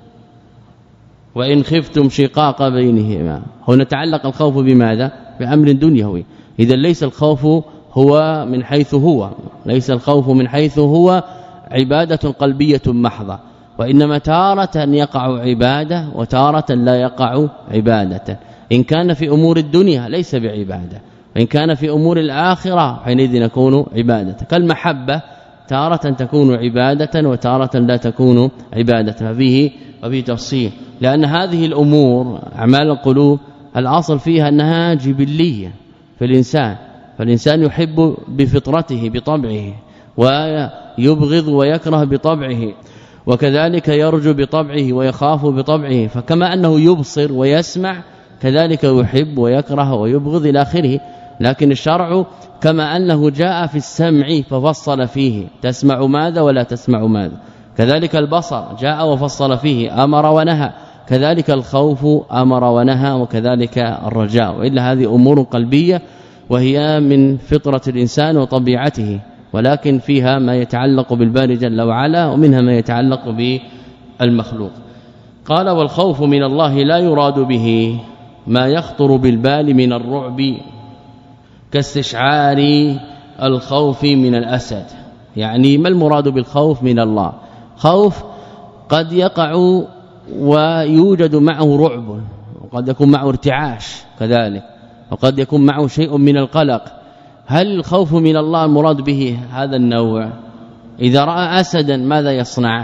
وإن خفتم شقاق بينهما، هنا تعلق الخوف بماذا؟ بأمر دنيوي. إذا ليس الخوف هو من حيث هو ليس الخوف من حيث هو عبادة قلبية محضة، وإنما تارة يقع عبادة وتارة لا يقع عبادة. إن كان في أمور الدنيا ليس بعبادة، وإن كان في أمور الآخرة حينئذ يكون عبادة. كالمحبة تارة تكون عبادة وتارة لا تكون عبادة، ففيه وفيه تفصيل، لأن هذه الأمور أعمال القلوب الأصل فيها أنها جبلية في الإنسان، فالإنسان يحب بفطرته بطبعه ويبغض ويكره بطبعه، وكذلك يرجو بطبعه ويخاف بطبعه، فكما أنه يبصر ويسمع كذلك يحب ويكره ويبغض إلى آخره. لكن الشرع كما أنه جاء في السمع ففصل فيه تسمع ماذا ولا تسمع ماذا، كذلك البصر جاء وفصل فيه أمر ونهى، كذلك الخوف أمر ونهى، وكذلك الرجاء. وإلا هذه أمور قلبية وهي من فطرة الإنسان وطبيعته، ولكن فيها ما يتعلق بالباري جل وعلا ومنها ما يتعلق بالمخلوق. قال والخوف من الله لا يراد به ما يخطر بالبال من الرعب كاستشعار الخوف من الأسد. يعني ما المراد بالخوف من الله؟ خوف قد يقع ويوجد معه رعب، وقد يكون معه ارتعاش كذلك، وقد يكون معه شيء من القلق. هل الخوف من الله المراد به هذا النوع؟ إذا رأى أسدا ماذا يصنع؟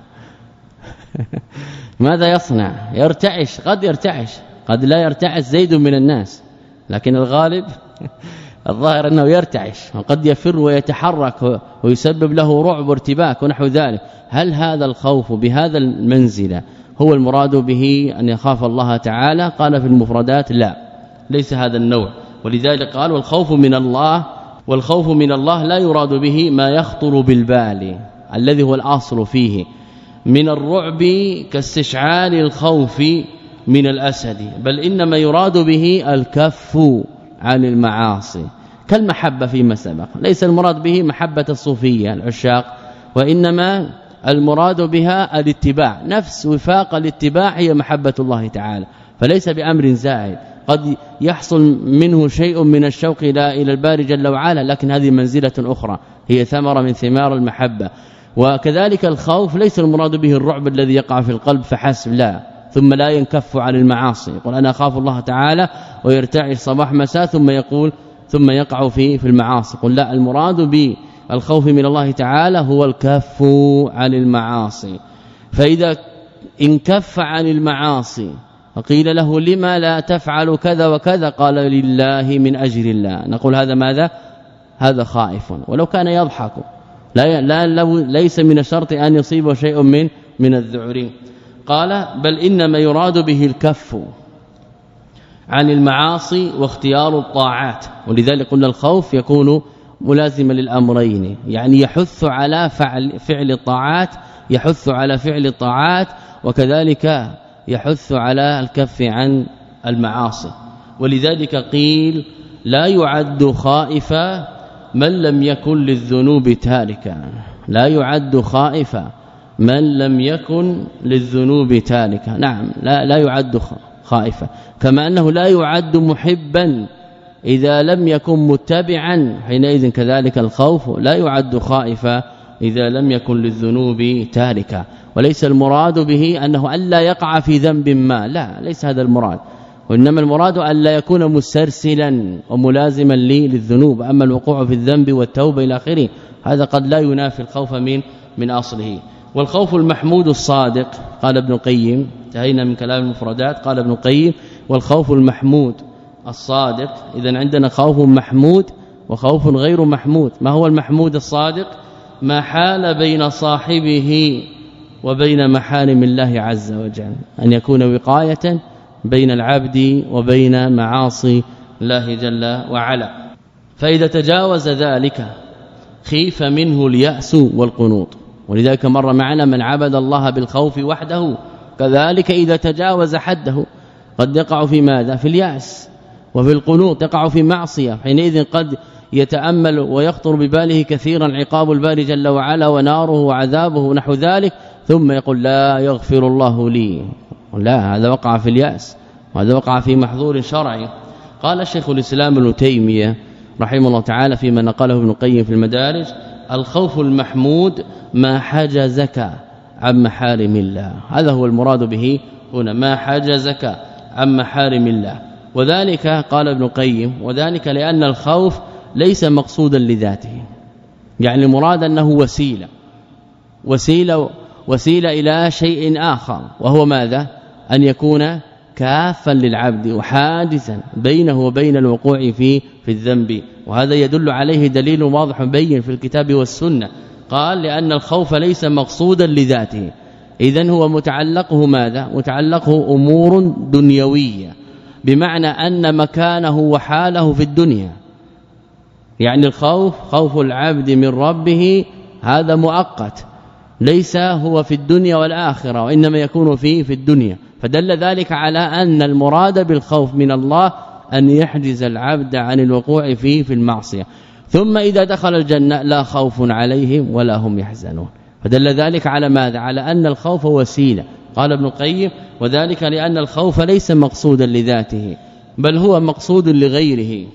ماذا يصنع؟ يرتعش، قد يرتعش، قد لا يرتعش زيد من الناس، لكن الغالب الظاهر أنه يرتعش، وقد يفر ويتحرك ويسبب له رعب وارتباك ونحو ذلك. هل هذا الخوف بهذا المنزلة هو المراد به أن يخاف الله تعالى؟ قال في المفردات لا، ليس هذا النوع. ولذلك قال والخوف من الله، والخوف من الله لا يراد به ما يخطر بالبال الذي هو الأصل فيه من الرعب كاستشعار الخوف من الأسد، بل إنما يراد به الكف عن المعاصي كالمحبة فيما سبق. ليس المراد به محبة الصوفية العشاق، وإنما المراد بها الاتباع، نفس وفاق الاتباع هي محبة الله تعالى، فليس بأمر زائد. قد يحصل منه شيء من الشوق الى الى الباري جل وعلا، لكن هذه منزلة أخرى هي ثمرة من ثمار المحبة. وكذلك الخوف ليس المراد به الرعب الذي يقع في القلب فحسب، لا، ثم لا ينكف عن المعاصي، يقول أنا أخاف الله تعالى ويرتعش صباح مساء ثم يقول ثم يقع في في المعاصي. قل لا، المراد بالخوف من الله تعالى هو الكف عن المعاصي. فإذا انكف عن المعاصي فقيل له لما لا تفعل كذا وكذا، قال لله من أجل الله، نقول هذا ماذا؟ هذا خائف، ولو كان يضحك لا, لا لو ليس من الشرط أن يصيبه شيء من من الذعر. قال بل إنما يراد به الكف عن المعاصي واختيار الطاعات. ولذلك قلنا الخوف يكون ملازما للأمرين، يعني يحث على فعل فعل الطاعات، يحث على فعل الطاعات، وكذلك يحث على الكف عن المعاصي. ولذلك قيل لا يعد خائفا من لم يكن للذنوب تاركا، لا يعد خائفا من لم يكن للذنوب تاركا. نعم، لا لا يعد خائفا، كما أنه لا يعد محبا إذا لم يكن متبعا، حينئذ كذلك الخوف لا يعد خائفا إذا لم يكن للذنوب تاركا. وليس المراد به أنه ألا يقع في ذنب ما، لا، ليس هذا المراد، وإنما المراد ألا يكون مسترسلا وملازما للذنوب. أما الوقوع في الذنب والتوبة إلى آخره هذا قد لا ينافي الخوف من من أصله. والخوف المحمود الصادق، قال ابن القيم، انتهينا من كلام المفردات، قال ابن القيم والخوف المحمود الصادق. إذن عندنا خوف محمود وخوف غير محمود. ما هو المحمود الصادق؟ ما حال بين صاحبه وبين محارم الله عز وجل، أن يكون وقاية بين العبد وبين معاصي الله جل وعلا. فإذا تجاوز ذلك خيف منه اليأس والقنوط. ولذلك مر معنا من عبد الله بالخوف وحده، كذلك إذا تجاوز حده قد يقع في ماذا؟ في اليأس وفي القنوط، يقع في معصية. حينئذ قد يتأمل ويخطر بباله كثيرا عقاب الباري جل وعلا وناره وعذابه ونحو ذلك، ثم يقول لا يغفر الله لي. لا، هذا وقع في اليأس، وهذا وقع في محظور شرعي. قال الشيخ الإسلام ابن تيمية رحمه الله تعالى فيما نقله ابن القيم في المدارج: الخوف المحمود ما حجزك عن محارم الله. هذا هو المراد به هنا، ما حجزك عن محارم الله. وذلك قال ابن القيم وذلك لأن الخوف ليس مقصودا لذاته، يعني المراد أنه وسيلة وسيلة وسيلة إلى شيء آخر، وهو ماذا؟ أن يكون كافا للعبد وحادثا بينه وبين الوقوع في في الذنب. وهذا يدل عليه دليل واضح بين في الكتاب والسنة. قال لأن الخوف ليس مقصودا لذاته، إذن هو متعلقه ماذا؟ متعلقه أمور دنيوية، بمعنى أن مكانه وحاله في الدنيا. يعني الخوف خوف العبد من ربه هذا مؤقت، ليس هو في الدنيا والآخرة، وإنما يكون فيه في الدنيا. فدل ذلك على أن المراد بالخوف من الله أن يحجز العبد عن الوقوع فيه في المعصية، ثم إذا دخل الجنة لا خوف عليهم ولا هم يحزنون. فدل ذلك على ماذا؟ على أن الخوف وسيلة. قال ابن القيم وذلك لأن الخوف ليس مقصودا لذاته، بل هو مقصود لغيره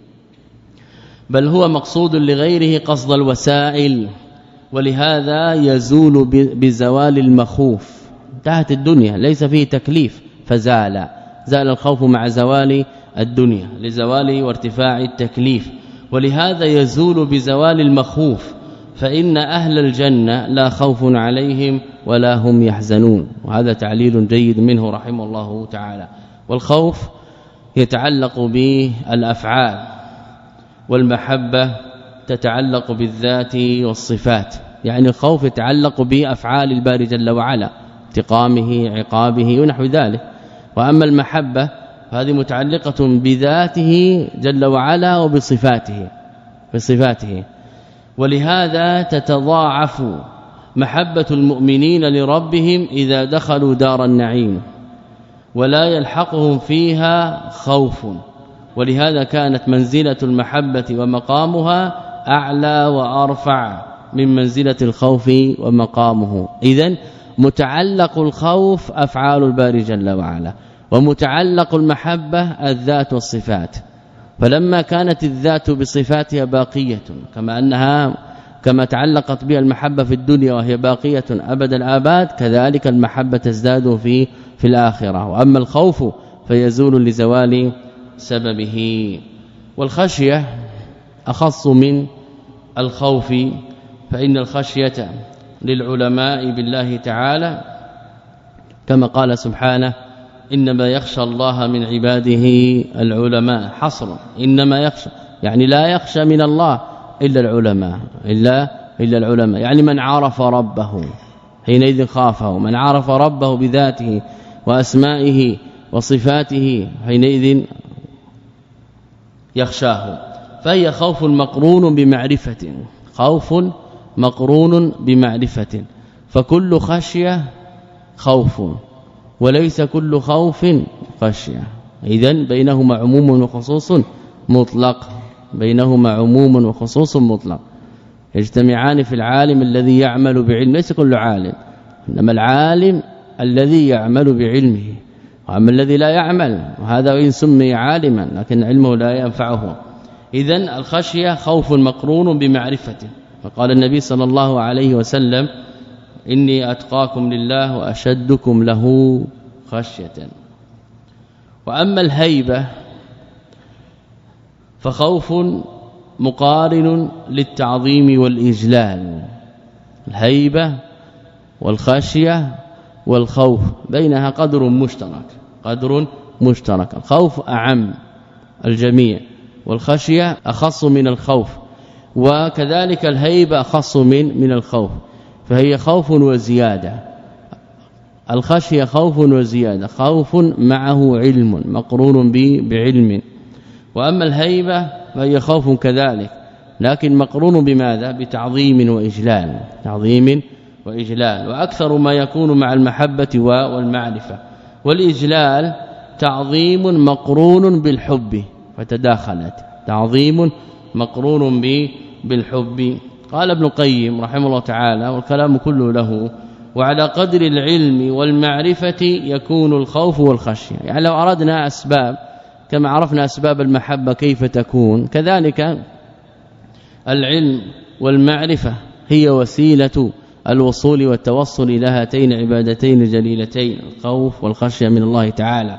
بل هو مقصود لغيره قصد الوسائل، ولهذا يزول بزوال المخوف. انتهت الدنيا ليس فيه تكليف فزال، زال الخوف مع زوال الدنيا لزوال وارتفاع التكليف، ولهذا يزول بزوال المخوف، فإن أهل الجنة لا خوف عليهم ولا هم يحزنون. وهذا تعليل جيد منه رحمه الله تعالى. والخوف يتعلق بالأفعال، والمحبة تتعلق بالذات والصفات. يعني الخوف يتعلق بأفعال الباري جل وعلا، انتقامه عقابه ونحو ذلك. وأما المحبة فهذه متعلقة بذاته جل وعلا وبصفاته بصفاته ولهذا تتضاعف محبة المؤمنين لربهم إذا دخلوا دار النعيم، ولا يلحقهم فيها خوف. ولهذا كانت منزلة المحبة ومقامها أعلى وأرفع من منزلة الخوف ومقامه. إذن متعلق الخوف أفعال الباري جل وعلا، ومتعلق المحبة الذات والصفات. فلما كانت الذات بصفاتها باقية كما أنها كما تعلقت بها المحبة في الدنيا وهي باقية أبد الآباد، كذلك المحبة تزداد في في الآخرة. وأما الخوف فيزول لزوال سببه. والخشية أخص من الخوف، فإن الخشية للعلماء بالله تعالى كما قال سبحانه إنما يخشى الله من عباده العلماء، حصر إنما يخشى، يعني لا يخشى من الله إلا العلماء إلا إلا العلماء، يعني من عرف ربه حينئذ خافه، من عرف ربه بذاته وأسمائه وصفاته حينئذ يخشاه. فهي خوف مقرون بمعرفة، خوف مقرون بمعرفة، فكل خشية خوف وليس كل خوف خشية. إذن بينهما عموم وخصوص مطلق بينهما عموم وخصوص مطلق يجتمعان في العالم الذي يعمل بعلم، ليس كل عالم، انما العالم الذي يعمل بعلمه، واما الذي لا يعمل وهذا وإن سمي عالما لكن علمه لا ينفعه. إذن الخشية خوف مقرون بمعرفة. فقال النبي صلى الله عليه وسلم إني أتقاكم لله وأشدكم له خشية. وأما الهيبة فخوف مقارن للتعظيم والإجلال. الهيبة والخشية والخوف بينها قدر مشترك قدر مشترك الخوف أعم الجميع، والخشية أخص من الخوف، وكذلك الهيبة أخص من من الخوف، فهي خوف وزيادة. الخشية خوف وزيادة، خوف معه علم مقرون بعلم. وأما الهيبة فهي خوف كذلك لكن مقرون بماذا؟ بتعظيم وإجلال، تعظيم وإجلال. وأكثر ما يكون مع المحبة والمعرفة. والإجلال تعظيم مقرون بالحب، فتداخلت تعظيم مقرون بالحب. قال ابن القيم رحمه الله تعالى والكلام كله له: وعلى قدر العلم والمعرفة يكون الخوف والخشية. يعني لو أردنا أسباب كما عرفنا أسباب المحبة كيف تكون، كذلك العلم والمعرفة هي وسيلة الوصول والتوصل إلى هاتين عبادتين الجليلتين، الخوف والخشية من الله تعالى.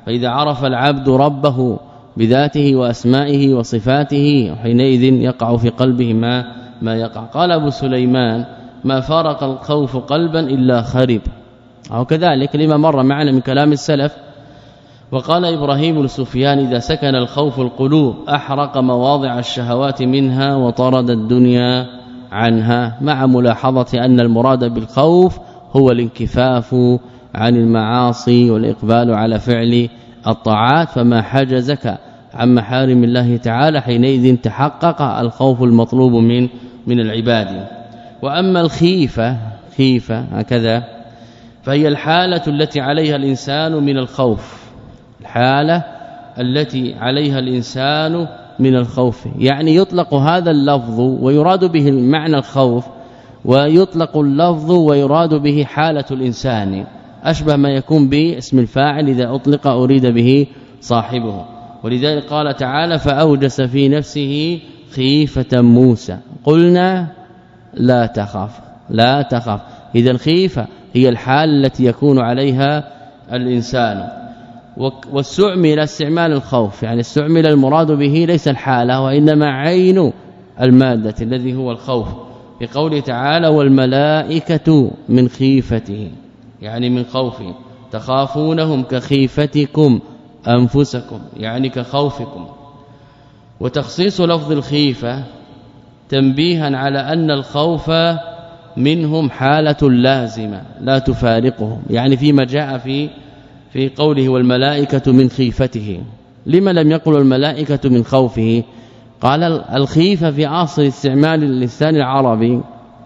فإذا عرف العبد ربه بذاته وأسمائه وصفاته حينئذ يقع في قلبه ما ما يقع. قال أبو سليمان: ما فارق الخوف قلبا إلا خرب. أو كذلك لما مر معنا من كلام السلف. وقال إبراهيم السفيان: إذا سكن الخوف القلوب أحرق مواضع الشهوات منها وطرد الدنيا عنها، مع ملاحظة أن المراد بالخوف هو الانكفاف عن المعاصي والإقبال على فعل الطاعات، فما حجزك عن محارم الله تعالى حينئذ تحقق الخوف المطلوب من من العباد. وأما الخيفة خيفة هكذا فهي الحالة التي عليها الإنسان من الخوف، الحالة التي عليها الإنسان من الخوف، يعني يطلق هذا اللفظ ويراد به المعنى الخوف، ويطلق اللفظ ويراد به حالة الإنسان، أشبه ما يكون باسم الفاعل إذا أطلق أريد به صاحبه. ولذلك قال تعالى: فأوجس في نفسه خيفة موسى قلنا لا تخاف لا تخاف. إذا الخيفة هي الحال التي يكون عليها الإنسان. والسعمل استعمال الخوف، يعني استعمل المراد به ليس الحالة وإنما عين المادة الذي هو الخوف، في قوله تعالى: والملائكة من خيفته، يعني من خوفه، تخافونهم كخيفتكم أنفسكم، يعني كخوفكم. وتخصيص لفظ الخيفة تنبيها على أن الخوف منهم حالة لازمة لا تفارقهم، يعني فيما جاء في في قوله والملائكة من خيفته. لما لم يقل الملائكة من خوفه؟ قال الخيفة في عصر استعمال اللسان العربي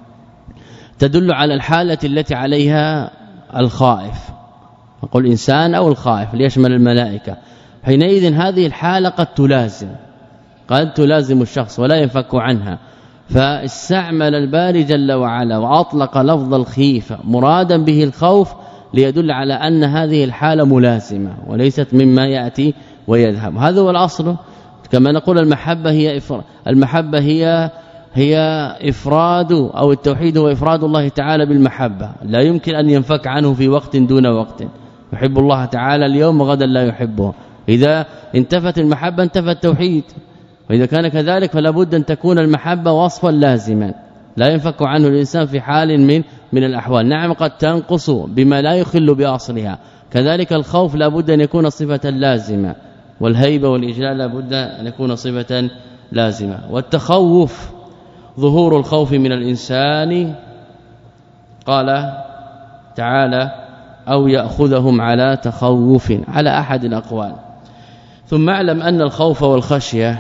تدل على الحالة التي عليها الخائف، نقول إنسان أو الخائف ليشمل الملائكة. حينئذ هذه الحالة قد تلازم قد تلازم الشخص ولا ينفك عنها، فاستعمل الباري جل وعلا وأطلق لفظ الخيفة مرادا به الخوف ليدل على أن هذه الحالة ملازمة وليست مما يأتي ويذهب. هذا هو الأصل. كما نقول المحبة هي إفراد المحبة هي هي إفراد أو التوحيد هو إفراد الله تعالى بالمحبة، لا يمكن أن ينفك عنه في وقت دون وقت. يحب الله تعالى اليوم وغدا لا يحبه، إذا انتفت المحبة انتفى التوحيد. وإذا كان كذلك فلا بد أن تكون المحبة وصفا لازما لا ينفك عنه الإنسان في حال من من الأحوال. نعم قد تنقص بما لا يخل بأصلها، كذلك الخوف لا بد أن يكون صفة لازمة، والهيبة والإجلال لا بد أن يكون صفة لازمة. والتخوف ظهور الخوف من الإنسان، قال تعالى: أو يأخذهم على تخوف، على أحد الأقوال. ثم اعلم أن الخوف والخشية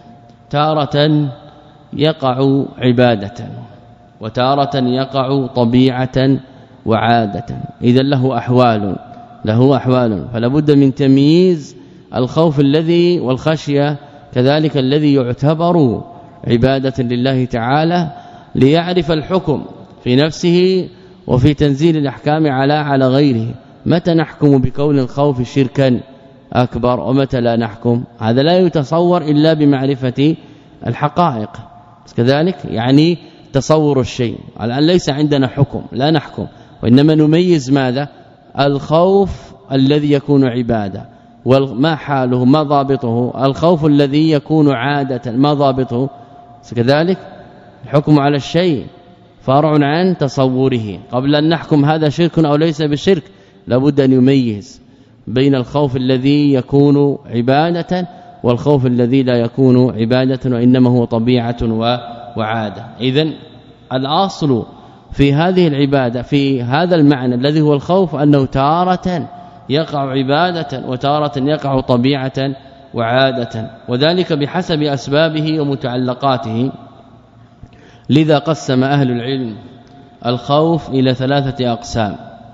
تارة يقع عبادة وتارة يقع طبيعة وعادة، إذا له أحوال له أحوال فلا بد من تمييز الخوف الذي والخشية كذلك الذي يعتبر عبادة لله تعالى، ليعرف الحكم في نفسه وفي تنزيل الأحكام على على غيره. متى نحكم بكون الخوف شركا أكبر ومتى لا نحكم؟ هذا لا يتصور إلا بمعرفة الحقائق. كذلك يعني تصور الشيء، الآن ليس عندنا حكم لا نحكم، وإنما نميز ماذا؟ الخوف الذي يكون عبادة، وما حاله ما ضابطه؟ الخوف الذي يكون عادة ما ضابطه؟ كذلك الحكم على الشيء فرع عن تصوره. قبل أن نحكم هذا شرك أو ليس بشرك لابد أن يميز بين الخوف الذي يكون عبادة والخوف الذي لا يكون عبادة وإنما هو طبيعة وعادة. إذن الأصل في هذه العبادة في هذا المعنى الذي هو الخوف أنه تارة يقع عبادة وتارة يقع طبيعة وعادة، وذلك بحسب أسبابه ومتعلقاته. لذا قسم أهل العلم الخوف إلى ثلاثة أقسام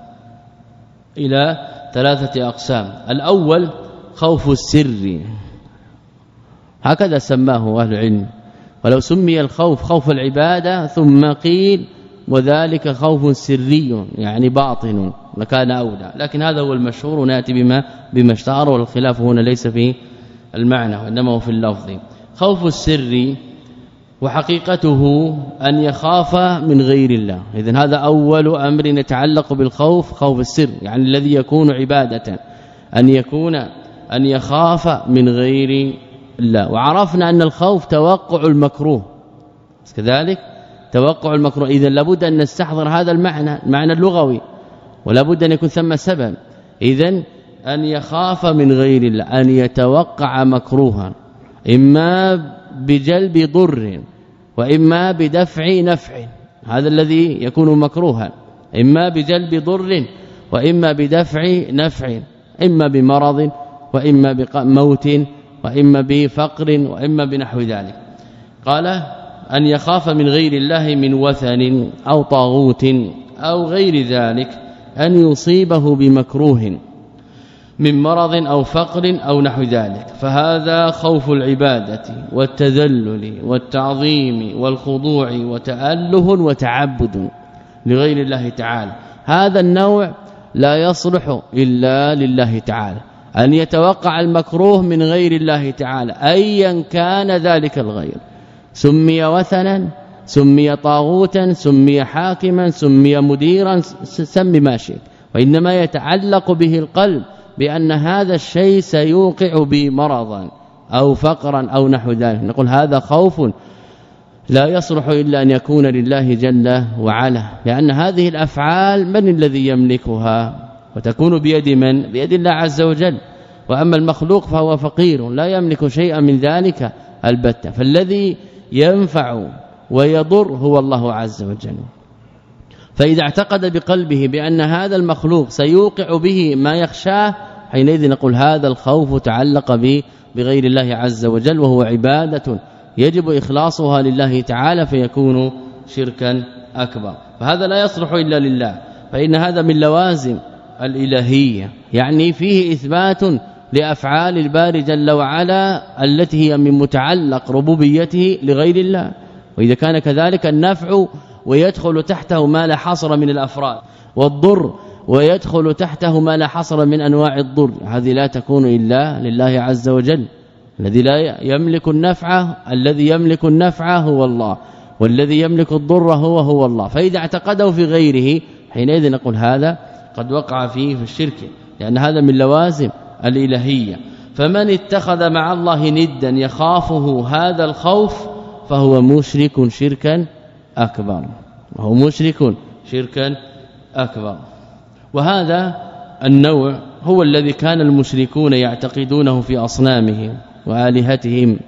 إلى ثلاثة أقسام. الأول خوف السر، هكذا سماه أهل العلم، ولو سمي الخوف خوف العبادة ثم قيل وذلك خوف سري يعني باطن لكان أولى، لكن هذا هو المشهور وناتي بما بما اشتهر، والخلاف هنا ليس في المعنى وإنما هو في اللفظ. خوف السر وحقيقته أن يخاف من غير الله. إذن هذا أول أمر يتعلق بالخوف، خوف السر يعني الذي يكون عبادة. أن يكون أن يخاف من غير الله. وعرفنا أن الخوف توقع المكروه كذلك توقع المكروه. إذا لابد أن نستحضر هذا المعنى المعنى اللغوي ولا بد أن يكون ثم سبب. إذن أن يخاف من غير الله أن يتوقع مكروها إما بجلب ضر وإما بدفع نفع. هذا الذي يكون مكروها إما بجلب ضر وإما بدفع نفع إما بمرض وإما بموت وإما بفقر وإما بنحو ذلك. قال أن يخاف من غير الله من وثن أو طاغوت أو غير ذلك أن يصيبه بمكروه من مرض أو فقر أو نحو ذلك. فهذا خوف العبادة والتذلل والتعظيم والخضوع وتأله وتعبد لغير الله تعالى. هذا النوع لا يصلح إلا لله تعالى. أن يتوقع المكروه من غير الله تعالى أيا كان ذلك الغير، سمي وثنا سمي طاغوتا سمي حاكما سمي مديرا سم ما شئت، وإنما يتعلق به القلب بأن هذا الشيء سيوقع به مرضا أو فقرا أو نحو ذلك. نقول هذا خوف لا يصلح إلا أن يكون لله جل وعلا، لأن هذه الأفعال من الذي يملكها؟ وتكون بيد من؟ بيد الله عز وجل. وأما المخلوق فهو فقير لا يملك شيئا من ذلك البتة. فالذي ينفع ويضر هو الله عز وجل. فإذا اعتقد بقلبه بأن هذا المخلوق سيوقع به ما يخشاه حينئذ نقول هذا الخوف تعلق به بغير الله عز وجل، وهو عبادة يجب إخلاصها لله تعالى فيكون شركا أكبر. فهذا لا يصلح إلا لله، فإن هذا من لوازم الإلهية، يعني فيه إثبات لأفعال الباري جل وعلا التي هي من متعلق ربوبيته لغير الله. وإذا كان كذلك النفع ويدخل تحته ما لا حصر من الأفراد، والضر ويدخل تحته ما لا حصر من أنواع الضر، هذه لا تكون إلا لله عز وجل. الذي لا يملك النفع الذي يملك النفع هو الله، والذي يملك الضر هو هو الله. فإذا اعتقده في غيره حينئذ نقول هذا قد وقع فيه في الشرك، لأن هذا من لوازم الإلهية. فمن اتخذ مع الله ندا يخافه هذا الخوف فهو مشرك شركا أكبر، وهو مشرك شركا أكبر. وهذا النوع هو الذي كان المشركون يعتقدونه في أصنامهم وآلهتهم،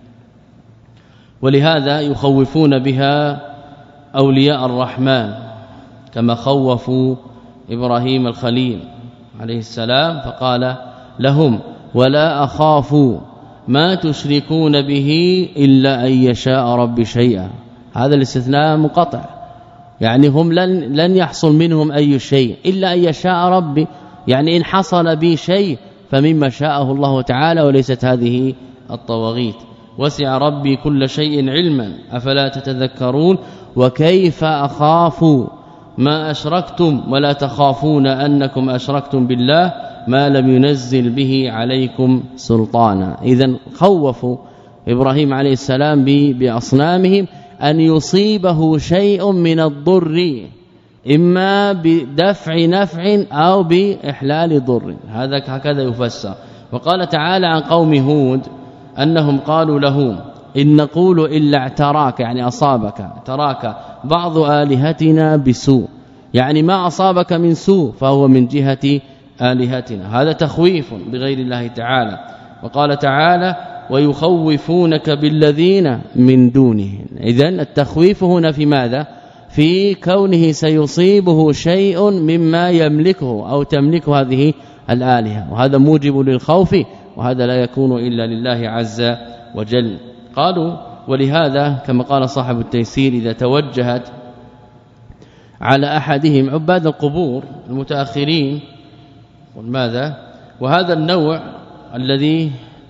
ولهذا يخوفون بها أولياء الرحمن كما خوفوا إبراهيم الخليل عليه السلام فقال لهم ولا أخاف ما تشركون به إلا أن يشاء ربي شيئا. هذا الاستثناء منقطع، يعني هم لن, لن يحصل منهم أي شيء إلا أن يشاء ربي، يعني إن حصل بي شيء فمما شاءه الله تعالى وليست هذه الطواغيت. وسع ربي كل شيء علما أفلا تتذكرون وكيف أخاف ما أشركتم ولا تخافون أنكم أشركتم بالله ما لم ينزل به عليكم سلطانا. إذن خوفوا إبراهيم عليه السلام بأصنامهم أن يصيبه شيء من الضر إما بدفع نفع أو بإحلال ضر، هذا هكذا يفسر. وقال تعالى عن قوم هود أنهم قالوا له إن نقول إلا اعتراك، يعني أصابك اعتراك بعض آلهتنا بسوء، يعني ما أصابك من سوء فهو من جهة آلهتنا. هذا تخويف بغير الله تعالى. وقال تعالى ويخوفونك بالذين من دونه. إذن التخويف هنا في ماذا؟ في كونه سيصيبه شيء مما يملكه أو تملك هذه الآلهة، وهذا موجب للخوف، وهذا لا يكون إلا لله عز وجل. قالوا ولهذا كما قال صاحب التيسير إذا توجهت على أحدهم عباد القبور المتأخرين وماذا، وهذا النوع الذي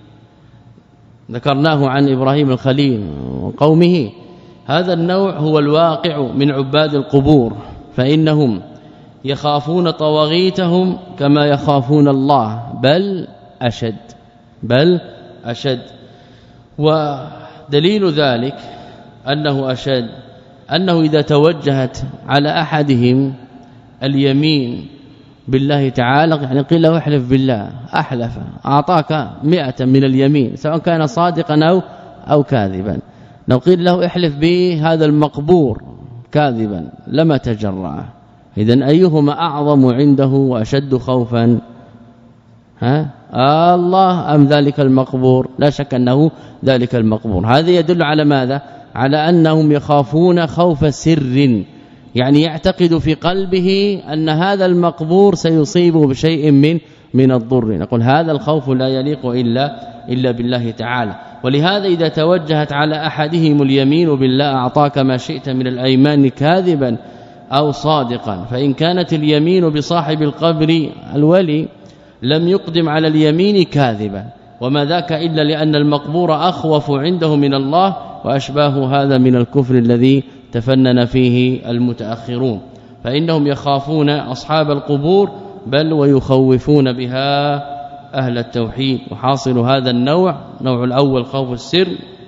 ذكرناه عن إبراهيم الخليل وقومه، هذا النوع هو الواقع من عباد القبور، فإنهم يخافون طواغيتهم كما يخافون الله بل أشد بل أشد. ودليل ذلك أنه أشد أنه إذا توجهت على أحدهم اليمين بالله تعالى، يعني قيل له احلف بالله، أحلف أعطاك مئة من اليمين سواء كان صادقا أو أو كاذبا. لو قيل له احلف بهذا المقبور كاذبا لما تجرأ. إذن أيهما أعظم عنده وأشد خوفا؟ ها الله أم ذلك المقبور؟ لا شك أنه ذلك المقبور. هذا يدل على ماذا؟ على أنهم يخافون خوف سر، يعني يعتقد في قلبه أن هذا المقبور سيصيبه بشيء من من الضر. نقول هذا الخوف لا يليق إلا إلا بالله تعالى. ولهذا إذا توجهت على أحدهم اليمين بالله أعطاك ما شئت من الأيمان كاذبا أو صادقا، فإن كانت اليمين بصاحب القبر الولي لم يقدم على اليمين كاذبا، وما ذاك إلا لأن المقبور أخوف عنده من الله، وأشباه هذا من الكفر الذي تفنن فيه المتأخرون. فإنهم يخافون أصحاب القبور بل ويخوفون بها أهل التوحيد. وحاصل هذا النوع، نوع الأول خوف السر،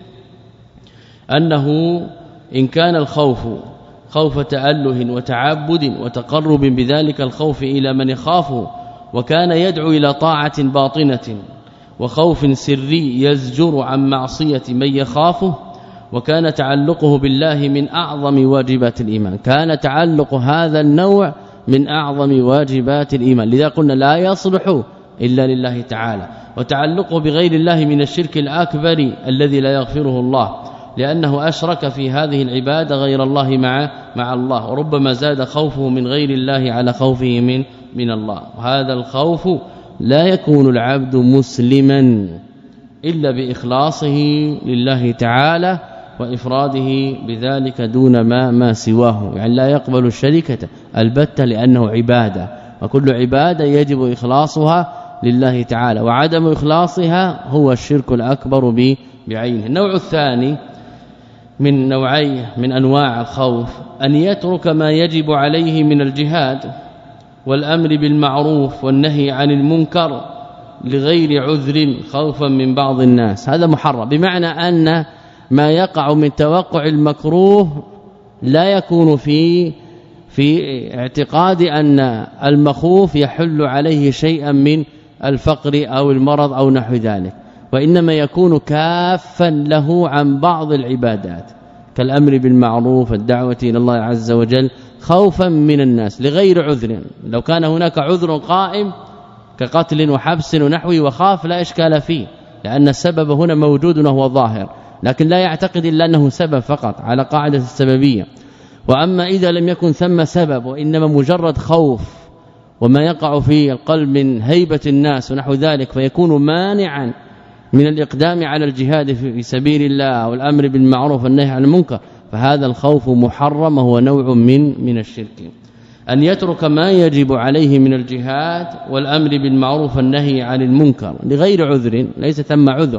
أنه إن كان الخوف خوف تأله وتعبد وتقرب بذلك الخوف إلى من يخافه، وكان يدعو إلى طاعة باطنة، وخوف سري يزجر عن معصية من يخافه، وكان تعلقه بالله من أعظم واجبات الإيمان. كان تعلق هذا النوع من أعظم واجبات الإيمان، لذا قلنا لا يصلح إلا لله تعالى. وتعلقه بغير الله من الشرك الأكبر الذي لا يغفره الله، لأنه أشرك في هذه العبادة غير الله مع مع الله، وربما زاد خوفه من غير الله على خوفه من من الله. وهذا الخوف لا يكون العبد مسلما إلا بإخلاصه لله تعالى وإفراده بذلك دون ما ما سواه، يعني لا يقبل الشركة البتة، لأنه عبادة، وكل عبادة يجب إخلاصها لله تعالى، وعدم إخلاصها هو الشرك الأكبر بعينه. النوع الثاني من نوعي من أنواع الخوف أن يترك ما يجب عليه من الجهاد والأمر بالمعروف والنهي عن المنكر لغير عذر خوفا من بعض الناس. هذا محرم، بمعنى أن ما يقع من توقع المكروه لا يكون في في اعتقاد أن المخوف يحل عليه شيئا من الفقر أو المرض أو نحو ذلك، وإنما يكون كافا له عن بعض العبادات كالأمر بالمعروف والدعوة إلى الله عز وجل خوفا من الناس لغير عذر. لو كان هناك عذر قائم كقتل وحبس ونحوه وخاف لا إشكال فيه، لأن السبب هنا موجود وهو ظاهر، لكن لا يعتقد إلا أنه سبب فقط على قاعدة السببية. وأما إذا لم يكن ثم سبب وإنما مجرد خوف وما يقع في القلب من هيبة الناس ونحو ذلك، فيكون مانعا من الإقدام على الجهاد في سبيل الله والأمر بالمعروف والنهي عن المنكر، فهذا الخوف محرم وهو نوع من من الشرك. أن يترك ما يجب عليه من الجهاد والأمر بالمعروف والنهي عن المنكر لغير عذر، ليس ثم عذر،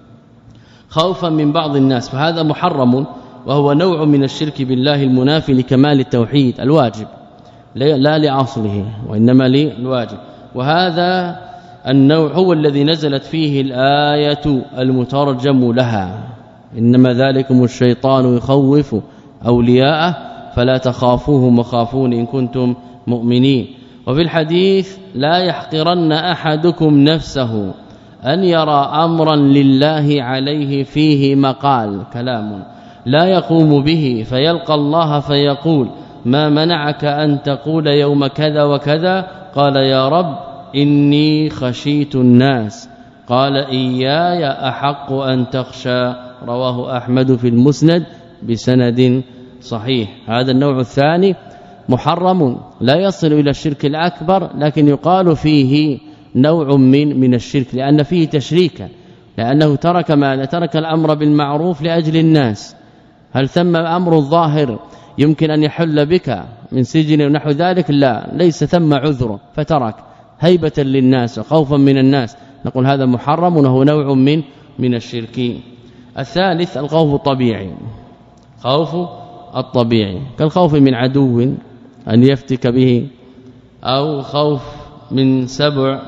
خوفا من بعض الناس، فهذا محرم وهو نوع من الشرك بالله المنافي لكمال التوحيد الواجب لا لأصله وإنما للواجب. وهذا النوع هو الذي نزلت فيه الآية المترجم لها: إنما ذلكم الشيطان يخوف أولياءه فلا تخافوهم وخافون إن كنتم مؤمنين. وفي الحديث: لا يحقرن أحدكم نفسه أن يرى أمرا لله عليه فيه مقال، كلام لا يقوم به فيلقى الله فيقول: ما منعك أن تقول يوم كذا وكذا؟ قال: يا رب إني خشيت الناس. قال: إياي أحق أن تخشى. رواه أحمد في المسند بسند صحيح. هذا النوع الثاني محرم لا يصل إلى الشرك الأكبر، لكن يقال فيه نوع من من الشرك لأن فيه تشريكا، لأنه ترك ما ترك الأمر بالمعروف لأجل الناس. هل ثم أمر ظاهر يمكن أن يحل بك من سجن ونحو ذلك؟ لا، ليس ثم عذر فترك هيبة للناس وخوفا من الناس. نقول هذا محرم وهو نوع من من الشرك. الثالث الخوف الطبيعي، خوف الطبيعي كالخوف من عدو أن يفتك به، أو خوف من سبع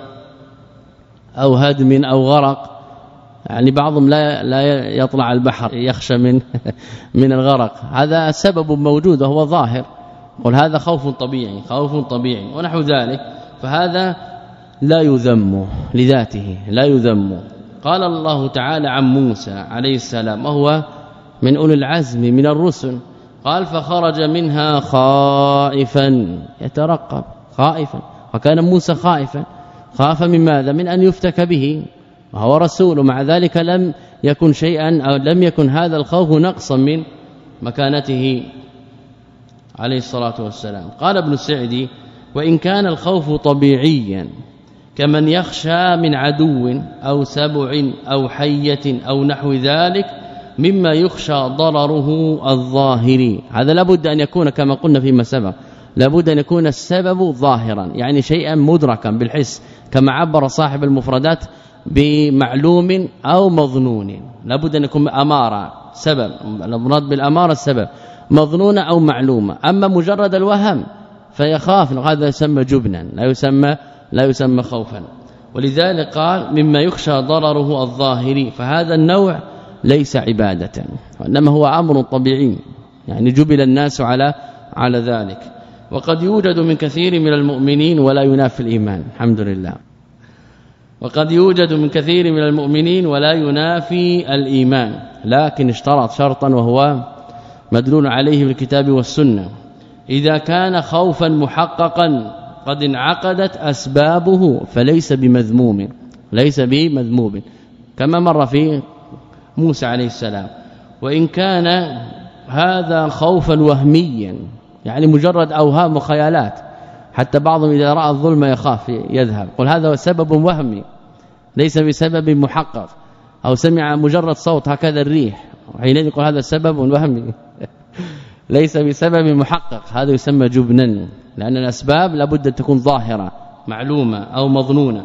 أو هدم أو غرق. يعني بعضهم لا لا يطلع البحر يخشى من من الغرق، هذا سبب موجود وهو ظاهر، قل هذا خوف طبيعي خوف طبيعي ونحو ذلك. فهذا لا يذم لذاته لا يذم. قال الله تعالى عن موسى عليه السلام وهو من أولي العزم من الرسل قال فخرج منها خائفا يترقب خائفا وكان موسى خائفا خاف من ماذا من أن يفتك به وهو رسول ومع ذلك لم يكن شيئا أو لم يكن هذا الخوف نقصا من مكانته عليه الصلاة والسلام. قال ابن السعدي وإن كان الخوف طبيعيا كمن يخشى من عدو أو سبع أو حية أو نحو ذلك مما يخشى ضرره الظاهري هذا لابد أن يكون كما قلنا فيما سبق لابد أن يكون السبب ظاهرا يعني شيئا مدركا بالحس كما عبر صاحب المفردات بمعلوم أو مظنون لابد أن يكون أمارة سبب المراد بالأمارة السبب مظنونة أو معلومة. أما مجرد الوهم فيخاف هذا يسمى جبنا لا يسمى لا يسمى خوفا. ولذلك قال مما يخشى ضرره الظاهري فهذا النوع ليس عبادة وانما هو امر طبيعي يعني جبل الناس على على ذلك. وقد يوجد من كثير من المؤمنين ولا ينافي الإيمان الحمد لله وقد يوجد من كثير من المؤمنين ولا ينافي الإيمان لكن اشترط شرطا وهو مدلول عليه بالكتاب والسنة إذا كان خوفا محققا قد انعقدت أسبابه فليس بمذموم ليس بمذموم كما مر في موسى عليه السلام. وإن كان هذا خوفا وهميا يعني مجرد أوهام وخيالات حتى بعضهم إذا رأى الظلم يخاف يذهب قل هذا سبب وهمي ليس بسبب محقق أو سمع مجرد صوت هكذا الريح وحينئذ يقول هذا سبب وهمي ليس بسبب محقق هذا يسمى جبنا لأن الأسباب لابد أن تكون ظاهرة معلومة أو مظنونة.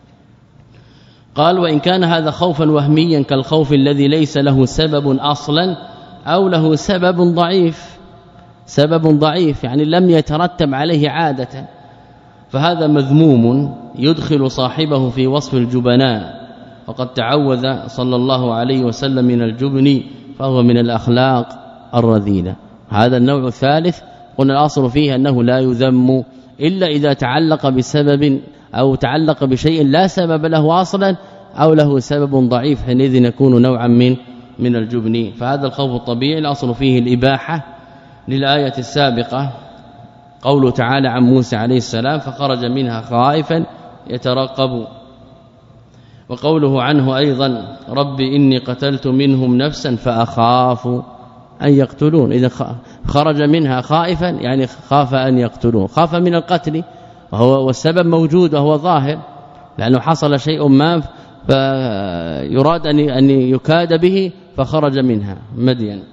قال وإن كان هذا خوفا وهميا كالخوف الذي ليس له سبب أصلا أو له سبب ضعيف سبب ضعيف يعني لم يترتب عليه عادة فهذا مذموم يدخل صاحبه في وصف الجبناء وقد تعوذ صلى الله عليه وسلم من الجبن فهو من الأخلاق الرذيلة. هذا النوع الثالث قلنا الأصل فيه أنه لا يذم إلا إذا تعلق بسبب أو تعلق بشيء لا سبب له اصلا أو له سبب ضعيف حينئذ يكون نوعا من من الجبن. فهذا الخوف الطبيعي الأصل فيه الإباحة للآية السابقة قوله تعالى عن موسى عليه السلام فخرج منها خائفا يترقب وقوله عنه أيضا رب إني قتلت منهم نفسا فأخاف أن يقتلون إذا خرج منها خائفا يعني خاف أن يقتلون خاف من القتل وهو والسبب موجود وهو ظاهر لأنه حصل شيء ما فيراد أن يكاد به فخرج منها مديا.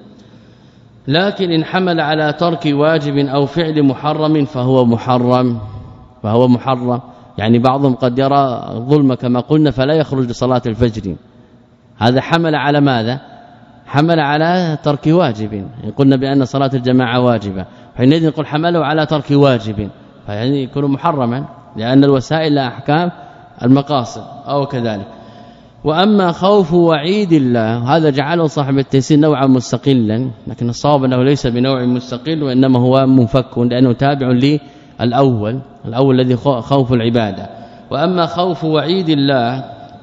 لكن إن حمل على ترك واجب أو فعل محرم فهو محرم فهو محرم يعني بعضهم قد يرى ظلم كما قلنا فلا يخرج لصلاة الفجر هذا حمل على ماذا حمل على ترك واجب قلنا بأن صلاة الجماعة واجبة حينئذ نقول حمله على ترك واجب فيعني يكون محرما لأن الوسائل لها احكام المقاصد أو كذلك. وأما خوف وعيد الله هذا جعله صاحب التيسير نوعا مستقلا لكن الصواب انه ليس بنوع مستقل وانما هو منفك لانه تابع للأول الأول الذي خوف العبادة. وأما خوف وعيد الله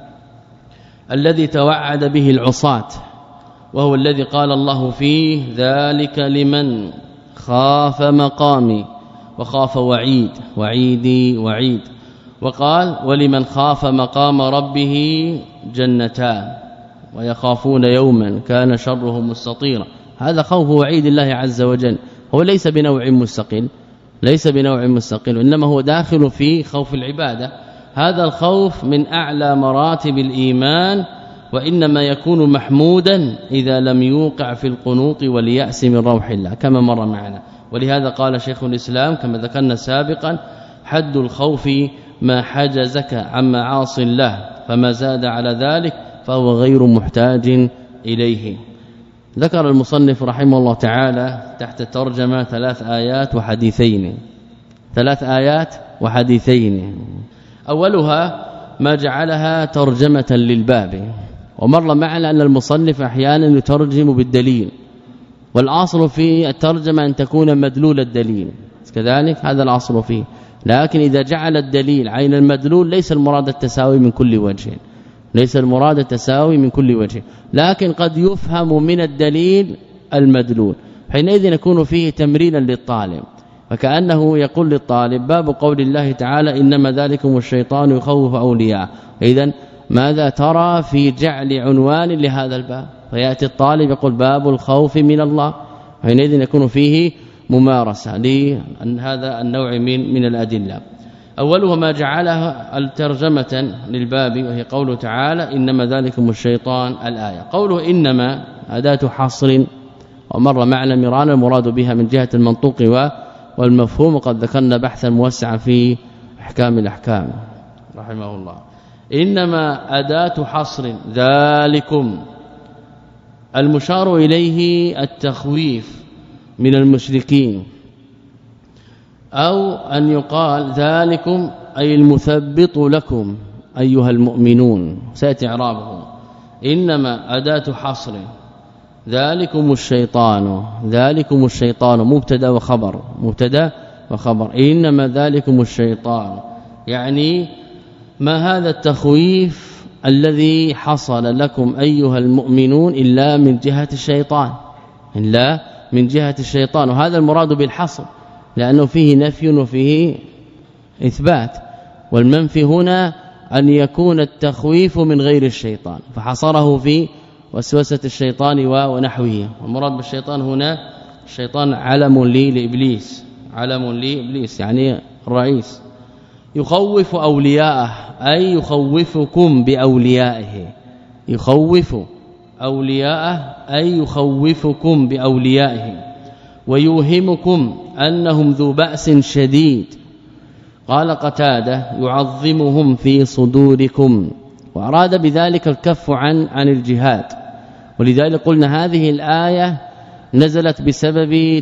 الذي توعد به العصاة وهو الذي قال الله فيه ذلك لمن خاف مقامي وخاف وعيد وعيدي وعيد وقال ولمن خاف مقام ربه جنتان ويخافون يوما كان شره مستطيرا هذا خوف وعيد الله عز وجل هو ليس بنوع مستقل ليس بنوع مستقل انما هو داخل في خوف العبادة. هذا الخوف من أعلى مراتب الإيمان وإنما يكون محمودا إذا لم يوقع في القنوط واليأس من روح الله كما مر معنا. ولهذا قال شيخ الإسلام كما ذكرنا سابقا حد الخوف ما حجزك عن معاصي الله فما زاد على ذلك فهو غير محتاج إليه. ذكر المصنف رحمه الله تعالى تحت الترجمة ثلاث آيات وحديثين ثلاث آيات وحديثين. أولها ما جعلها ترجمة للباب ومر معنا أن المصنف أحيانا يترجم بالدليل والاصل في الترجمه أن تكون مدلول الدليل كذلك هذا الاصل فيه لكن إذا جعل الدليل عين المدلول ليس المراد التساوي من كل وجه ليس المراد التساوي من كل وجه لكن قد يفهم من الدليل المدلول حينئذ يكون فيه تمرينا للطالب فكأنه يقول للطالب باب قول الله تعالى إنما ذلكم الشيطان يخوف أولياء إذن ماذا ترى في جعل عنوان لهذا الباب فياتي الطالب يقول باب الخوف من الله حينئذ يكون فيه ممارسه لان هذا النوع من من الادله اولها ما جعلها الترجمه للباب وهي قوله تعالى انما ذلكم الشيطان الايه قوله انما اداه حصر ومر معنا مرارا المراد بها من جهه المنطوق والمفهوم وقد ذكرنا بحثا موسعا في احكام الاحكام رحمه الله انما اداه حصر ذلكم المشار إليه التخويف من المشركين أو أن يقال ذلكم أي المثبط لكم أيها المؤمنون سيأتي إعرابه إنما أداة حصر ذلكم الشيطان ذلكم الشيطان مبتدا وخبر مبتدا وخبر إنما ذلكم الشيطان يعني ما هذا التخويف الذي حصل لكم أيها المؤمنون إلا من جهة الشيطان إلا من جهة الشيطان وهذا المراد بالحصر لأنه فيه نفي وفيه إثبات والمنفي هنا أن يكون التخويف من غير الشيطان فحصره في وسوسة الشيطان ونحوه والمراد بالشيطان هنا الشيطان علم لي لإبليس علم لإبليس يعني الرئيس يخوف أولياءه أي يخوفكم بأوليائه يخوف أولياءه أي يخوفكم بأوليائه ويوهمكم أنهم ذو بأس شديد قال قتادة يعظمهم في صدوركم وأراد بذلك الكف عن عن الجهاد ولذلك قلنا هذه الآية نزلت بسبب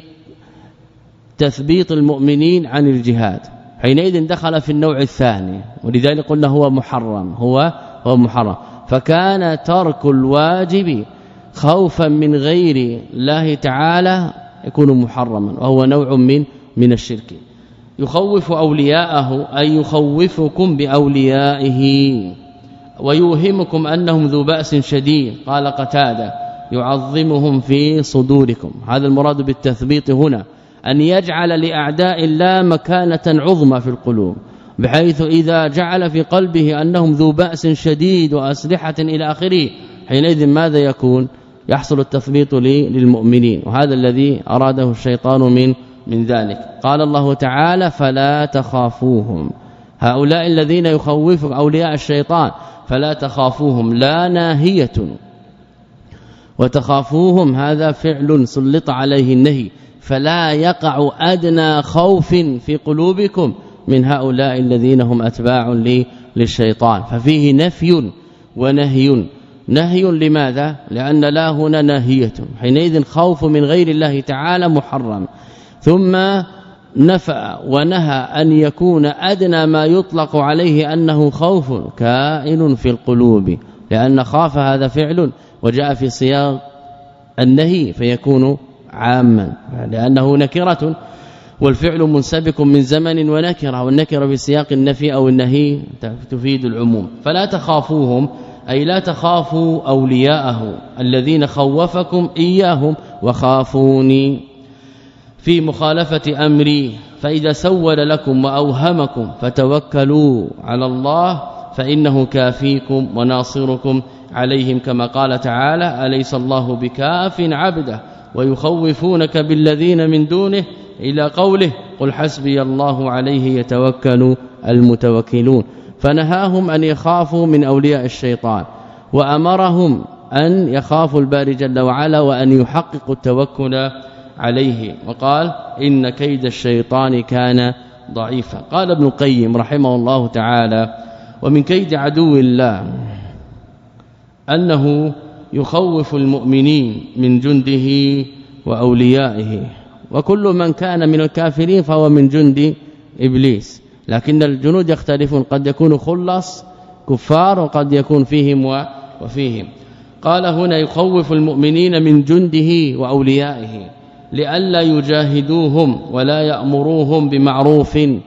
تثبيط المؤمنين عن الجهاد حينئذ دخل في النوع الثاني ولذلك قلنا هو محرم هو هو محرم فكان ترك الواجب خوفا من غير الله تعالى يكون محرما وهو نوع من من الشرك يخوف أولياءه أي يخوفكم بأوليائه ويوهمكم أنهم ذو بأس شديد قال قتادة يعظمهم في صدوركم هذا المراد بالتثبيط هنا أن يجعل لأعداء الله مكانة عظمى في القلوب بحيث إذا جعل في قلبه أنهم ذو بأس شديد وأسلحة إلى آخره حينئذ ماذا يكون يحصل التثبيط للمؤمنين وهذا الذي أراده الشيطان من من ذلك قال الله تعالى فلا تخافوهم هؤلاء الذين يخوفون أولياء الشيطان فلا تخافوهم لا ناهية وتخافوهم هذا فعل سلط عليه النهي فلا يقع أدنى خوف في قلوبكم من هؤلاء الذين هم أتباع للشيطان ففيه نفي ونهي نهي لماذا لأن لا هنا ناهية حينئذ خوف من غير الله تعالى محرم ثم نفى ونهى أن يكون أدنى ما يطلق عليه أنه خوف كائن في القلوب لأن خاف هذا فعل وجاء في سياق النهي فيكون عاما لأنه نكرة والفعل منسبك من زمن ونكره والنكره في سياق النفي أو النهي تفيد العموم فلا تخافوهم أي لا تخافوا أولياءه الذين خوفكم إياهم وخافوني في مخالفة أمري فإذا سول لكم وأوهمكم فتوكلوا على الله فإنه كافيكم وناصركم عليهم كما قال تعالى أليس الله بكاف عبده ويخوفونك بالذين من دونه إلى قوله قل حسبي الله عليه يتوكل المتوكلون فنهاهم أن يخافوا من أولياء الشيطان وأمرهم أن يخافوا الباري جل وعلا وأن يحققوا التوكل عليه وقال إن كيد الشيطان كان ضعيفا قال ابن القيم رحمه الله تعالى ومن كيد عدو الله أنه يخوف المؤمنين من جنده وأوليائه وكل من كان من الكافرين فهو من جند إبليس لكن الجنود يختلفون قد يكون خلص كفار وقد يكون فيهم وفيهم قال هنا يخوف المؤمنين من جنده وأوليائه لئلا يجاهدوهم ولا يأمروهم بمعروف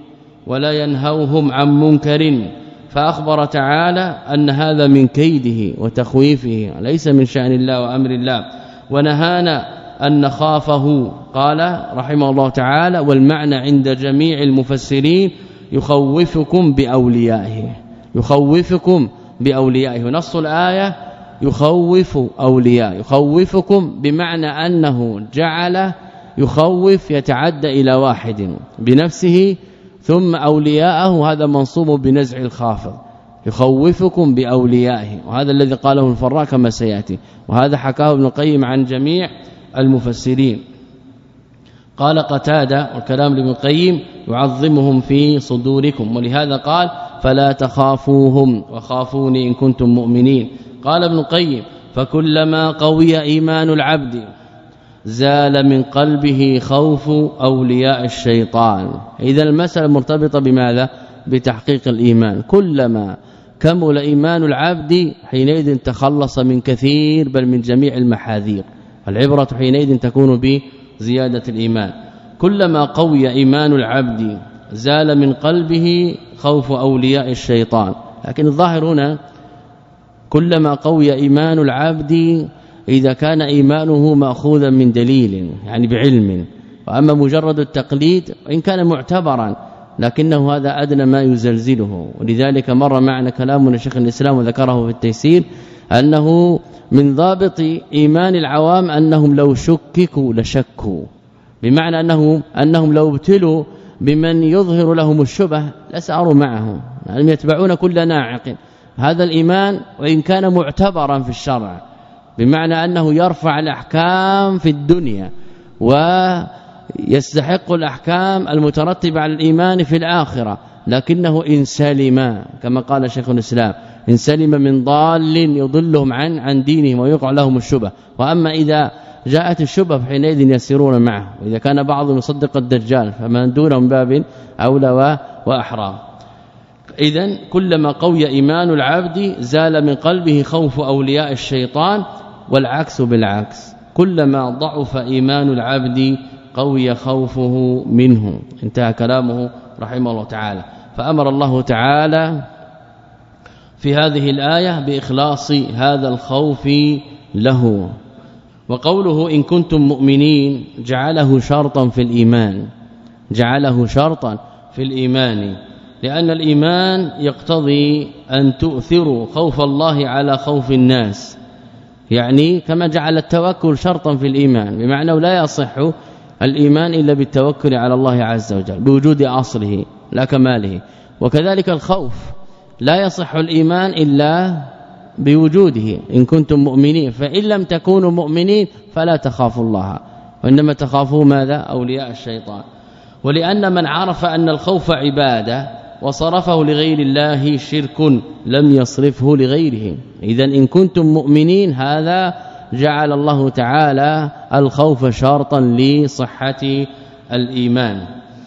ولا ينهوهم عن منكر فأخبر تعالى أن هذا من كيده وتخويفه ليس من شأن الله وأمر الله ونهانا أن نخافه قال رحمه الله تعالى والمعنى عند جميع المفسرين يخوفكم بأوليائه يخوفكم بأوليائه نص الآية يخوف أولياء يخوفكم بمعنى أنه جعل يخوف يتعدى إلى واحد بنفسه ثم أولياءه هذا منصوب بنزع الخافض يخوفكم بأوليائه وهذا الذي قاله الفراء كما سياتي وهذا حكاه ابن القيم عن جميع المفسرين قال قتادة والكلام لابن القيم يعظمهم في صدوركم ولهذا قال فلا تخافوهم وخافوني إن كنتم مؤمنين قال ابن القيم فكلما قوي إيمان العبد زال من قلبه خوف أولياء الشيطان إذا المسألة مرتبطة بماذا بتحقيق الإيمان كلما كمل إيمان العبد حينئذ تخلص من كثير بل من جميع المحاذير العبرة حينئذ تكون بزيادة الإيمان كلما قوي إيمان العبد زال من قلبه خوف أولياء الشيطان لكن الظاهر هنا كلما قوي إيمان العبد إذا كان إيمانه مأخوذا من دليل يعني بعلم وأما مجرد التقليد وإن كان معتبرا لكنه هذا أدنى ما يزلزله ولذلك مر معنا كلامنا شيخ الإسلام وذكره في التيسير أنه من ضابط إيمان العوام أنهم لو شككوا لشكوا بمعنى أنه أنهم لو ابتلوا بمن يظهر لهم الشبه لساروا معه يعني يتبعون كل ناعق هذا الإيمان وإن كان معتبرا في الشرع بمعنى أنه يرفع الأحكام في الدنيا ويستحق الأحكام المترتبة على الإيمان في الآخرة لكنه إن سلم كما قال شيخ الإسلام إن سلم من ضال يضلهم عن عن دينهم ويقع لهم الشبه وأما إذا جاءت الشبه حينئذ يسيرون معه وإذا كان بعضهم يصدق الدجال فمن دونهم باب أولى وأحرى إذن كلما قوي إيمان العبد زال من قلبه خوف أولياء الشيطان والعكس بالعكس كلما ضعف إيمان العبد قوي خوفه منه انتهى كلامه رحمه الله تعالى فأمر الله تعالى في هذه الآية بإخلاص هذا الخوف له وقوله إن كنتم مؤمنين جعله شرطا في الإيمان جعله شرطا في الإيمان لأن الإيمان يقتضي أن تؤثروا خوف الله على خوف الناس يعني كما جعل التوكل شرطا في الإيمان بمعنى لا يصح الإيمان إلا بالتوكل على الله عز وجل بوجود أصله لا كماله وكذلك الخوف لا يصح الإيمان إلا بوجوده إن كنتم مؤمنين فإن لم تكونوا مؤمنين فلا تخافوا الله وإنما تخافوا ماذا أولياء الشيطان ولأن من عرف أن الخوف عبادة وصرفه لغير الله شرك لم يصرفه لغيره إذا إن كنتم مؤمنين هذا جعل الله تعالى الخوف شرطا لصحة الإيمان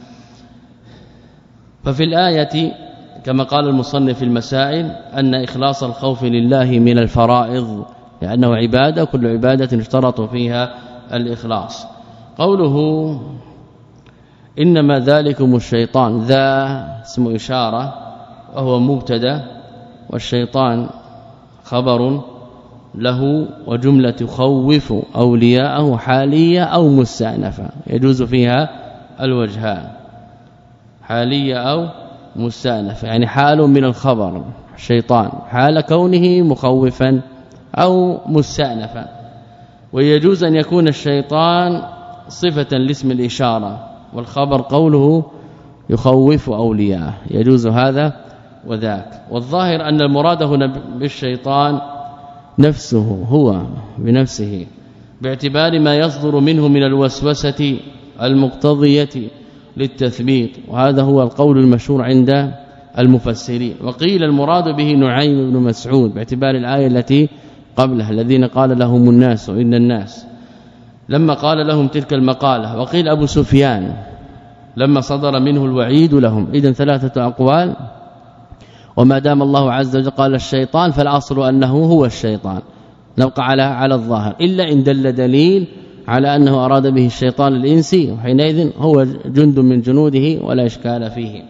ففي الآية كما قال المصنف في المسائل أن إخلاص الخوف لله من الفرائض لأنه عبادة كل عبادة اشترط فيها الإخلاص قوله إنما ذلكم الشيطان ذا اسم إشارة وهو مبتدا والشيطان خبر له وجملة يخوف أولياءه حالية أو مستأنفة يجوز فيها الوجهان حالية أو مستأنفة يعني حال من الخبر الشيطان حال كونه مخوفا أو مستأنفا ويجوز أن يكون الشيطان صفة لاسم الإشارة والخبر قوله يخوف أولياءه يجوز هذا وذاك والظاهر أن المراد هنا بالشيطان نفسه هو بنفسه باعتبار ما يصدر منه من الوسوسة المقتضية للتثبيت وهذا هو القول المشهور عند المفسرين وقيل المراد به نعيم بن مسعود باعتبار الآية التي قبلها الذين قال لهم الناس إن الناس لما قال لهم تلك المقالة وقيل أبو سفيان لما صدر منه الوعيد لهم إذن ثلاثة أقوال وما دام الله عز وجل قال الشيطان فالأصل أنه هو الشيطان نبقى على على الظاهر إلا إن دل دليل على أنه أراد به الشيطان الإنسي وحينئذ هو جند من جنوده ولا إشكال فيه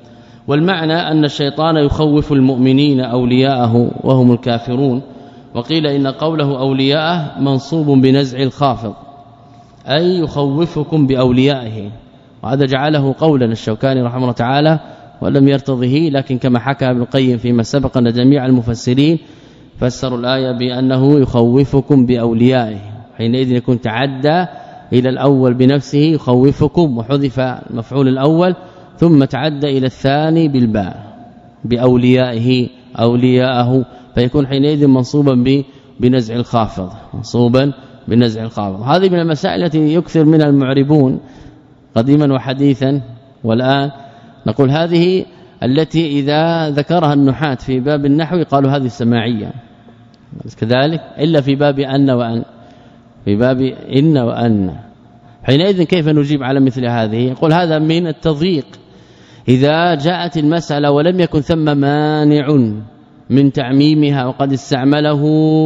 والمعنى أن الشيطان يخوف المؤمنين أولياءه وهم الكافرون. وقيل إن قوله أولياءه منصوب بنزع الخافض أي يخوفكم بأوليائه، وهذا جعله قولا الشوكاني رحمه الله تعالى ولم يرتضه، لكن كما حكى ابن القيم فيما سبق أن جميع المفسرين فسروا الآية بأنه يخوفكم بأوليائه، حينئذ يكون تعدى إلى الأول بنفسه يخوفكم وحذف المفعول الأول ثم تعدى إلى الثاني بالباء بأوليائه أولياءه، فيكون حينئذ منصوبا بنزع الخافض منصوبا بنزع الخافض. هذه من المسائل التي يكثر منها المعربون قديما وحديثا، والآن نقول هذه التي إذا ذكرها النحاة في باب النحو قالوا هذه السماعية كذلك، إلا في باب أن وأن في باب إن وأن. حينئذ كيف نجيب على مثل هذه؟ يقول هذا من التضييق، إذا جاءت المسألة ولم يكن ثم مانع من تعميمها وقد استعمله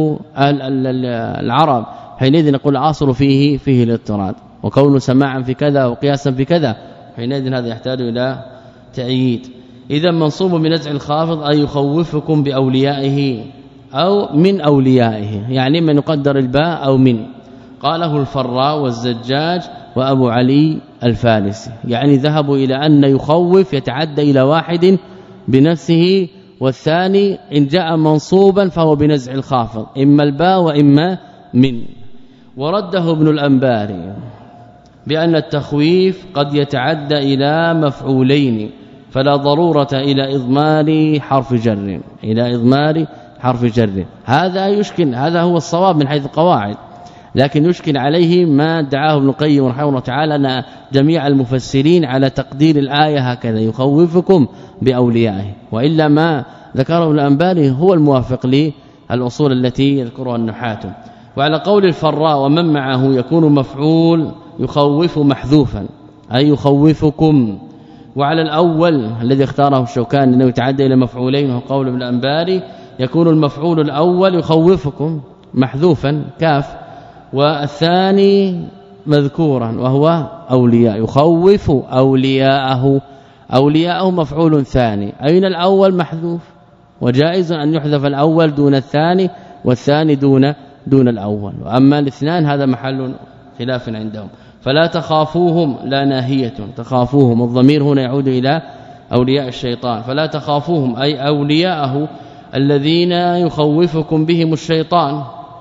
العرب، حينئذ نقول العاصر فيه فيه الاضطراد، وكونه سماعا في كذا وقياسا في كذا، حينئذ هذا يحتاج إلى تأييد. إذا منصوب بنزع الخافض أي يخوفكم بأوليائه أو من أوليائه، يعني من يقدر الباء أو من. قاله الفراء والزجاج وأبو علي الفارسي، يعني ذهبوا إلى أن يخوف يتعدى إلى واحد بنفسه، والثاني إن جاء منصوبا فهو بنزع الخافض إما الباء وإما من. ورده ابن الأنباري بأن التخويف قد يتعدى إلى مفعولين فلا ضرورة إلى إضمار حرف جر إلى إضمار حرف جر. هذا يشكل، هذا هو الصواب من حيث القواعد، لكن يشكل عليه ما دعاه ابن القيم رحمه الله تعالى أن جميع المفسرين على تقدير الآية هكذا يخوفكم بأوليائه، وإلا ما ذكره ابن الأنباري هو الموافق للأصول التي يذكرها النحاة. وعلى قول الفراء ومن معه يكون مفعول يخوف محذوفا أي يخوفكم. وعلى الأول الذي اختاره الشوكاني انه يتعدى الى مفعولين وهو قول ابن الأنباري يكون المفعول الأول يخوفكم محذوفا كاف، والثاني مذكورا وهو أولياء يخوف أولياءه أولياءه مفعول ثاني. أين الأول محذوف، وجائز أن يحذف الأول دون الثاني والثاني دون دون الأول، وأما الاثنان هذا محل خلاف عندهم. فلا تخافوهم لا ناهية، تخافوهم الضمير هنا يعود إلى أولياء الشيطان، فلا تخافوهم أي أولياءه الذين يخوفكم بهم الشيطان.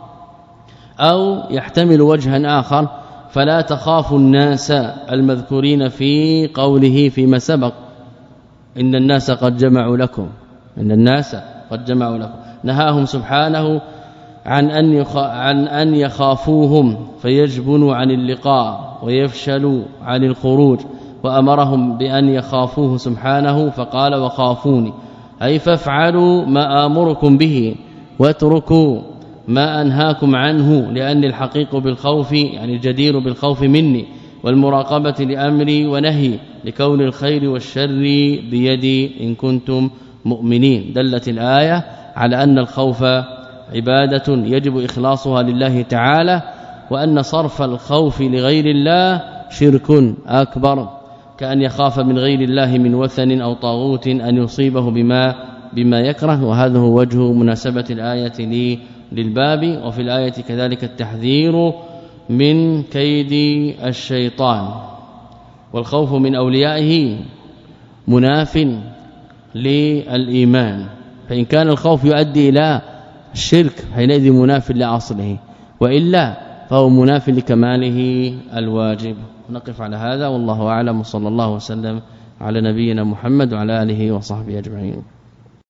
أو يحتمل وجها آخر فلا تخافوا الناس المذكورين في قوله فيما سبق إن الناس قد جمعوا لكم إن الناس قد جمعوا لكم، نهاهم سبحانه عن أن عن أن يخافوهم فيجبنوا عن اللقاء ويفشلوا عن الخروج، وأمرهم بأن يخافوه سبحانه فقال وخافوني أي فافعلوا ما آمركم به واتركوا ما أنهاكم عنه، لأن الحقيق بالخوف يعني الجدير بالخوف مني، والمراقبة لأمري ونهي لكون الخير والشر بيدي إن كنتم مؤمنين. دلت الآية على أن الخوف عبادة يجب إخلاصها لله تعالى، وأن صرف الخوف لغير الله شرك أكبر، كأن يخاف من غير الله من وثن أو طاغوت أن يصيبه بما بما يكره. وهذا هو وجه مناسبة الآية للباب. وفي الآية كذلك التحذير من كيد الشيطان، والخوف من أوليائه مناف للإيمان، فإن كان الخوف يؤدي إلى الشرك حينئذ مناف لأصله، وإلا فهو مناف لكماله الواجب. نقف على هذا والله أعلم، وصلى الله وسلم على نبينا محمد وعلى آله وصحبه أجمعين.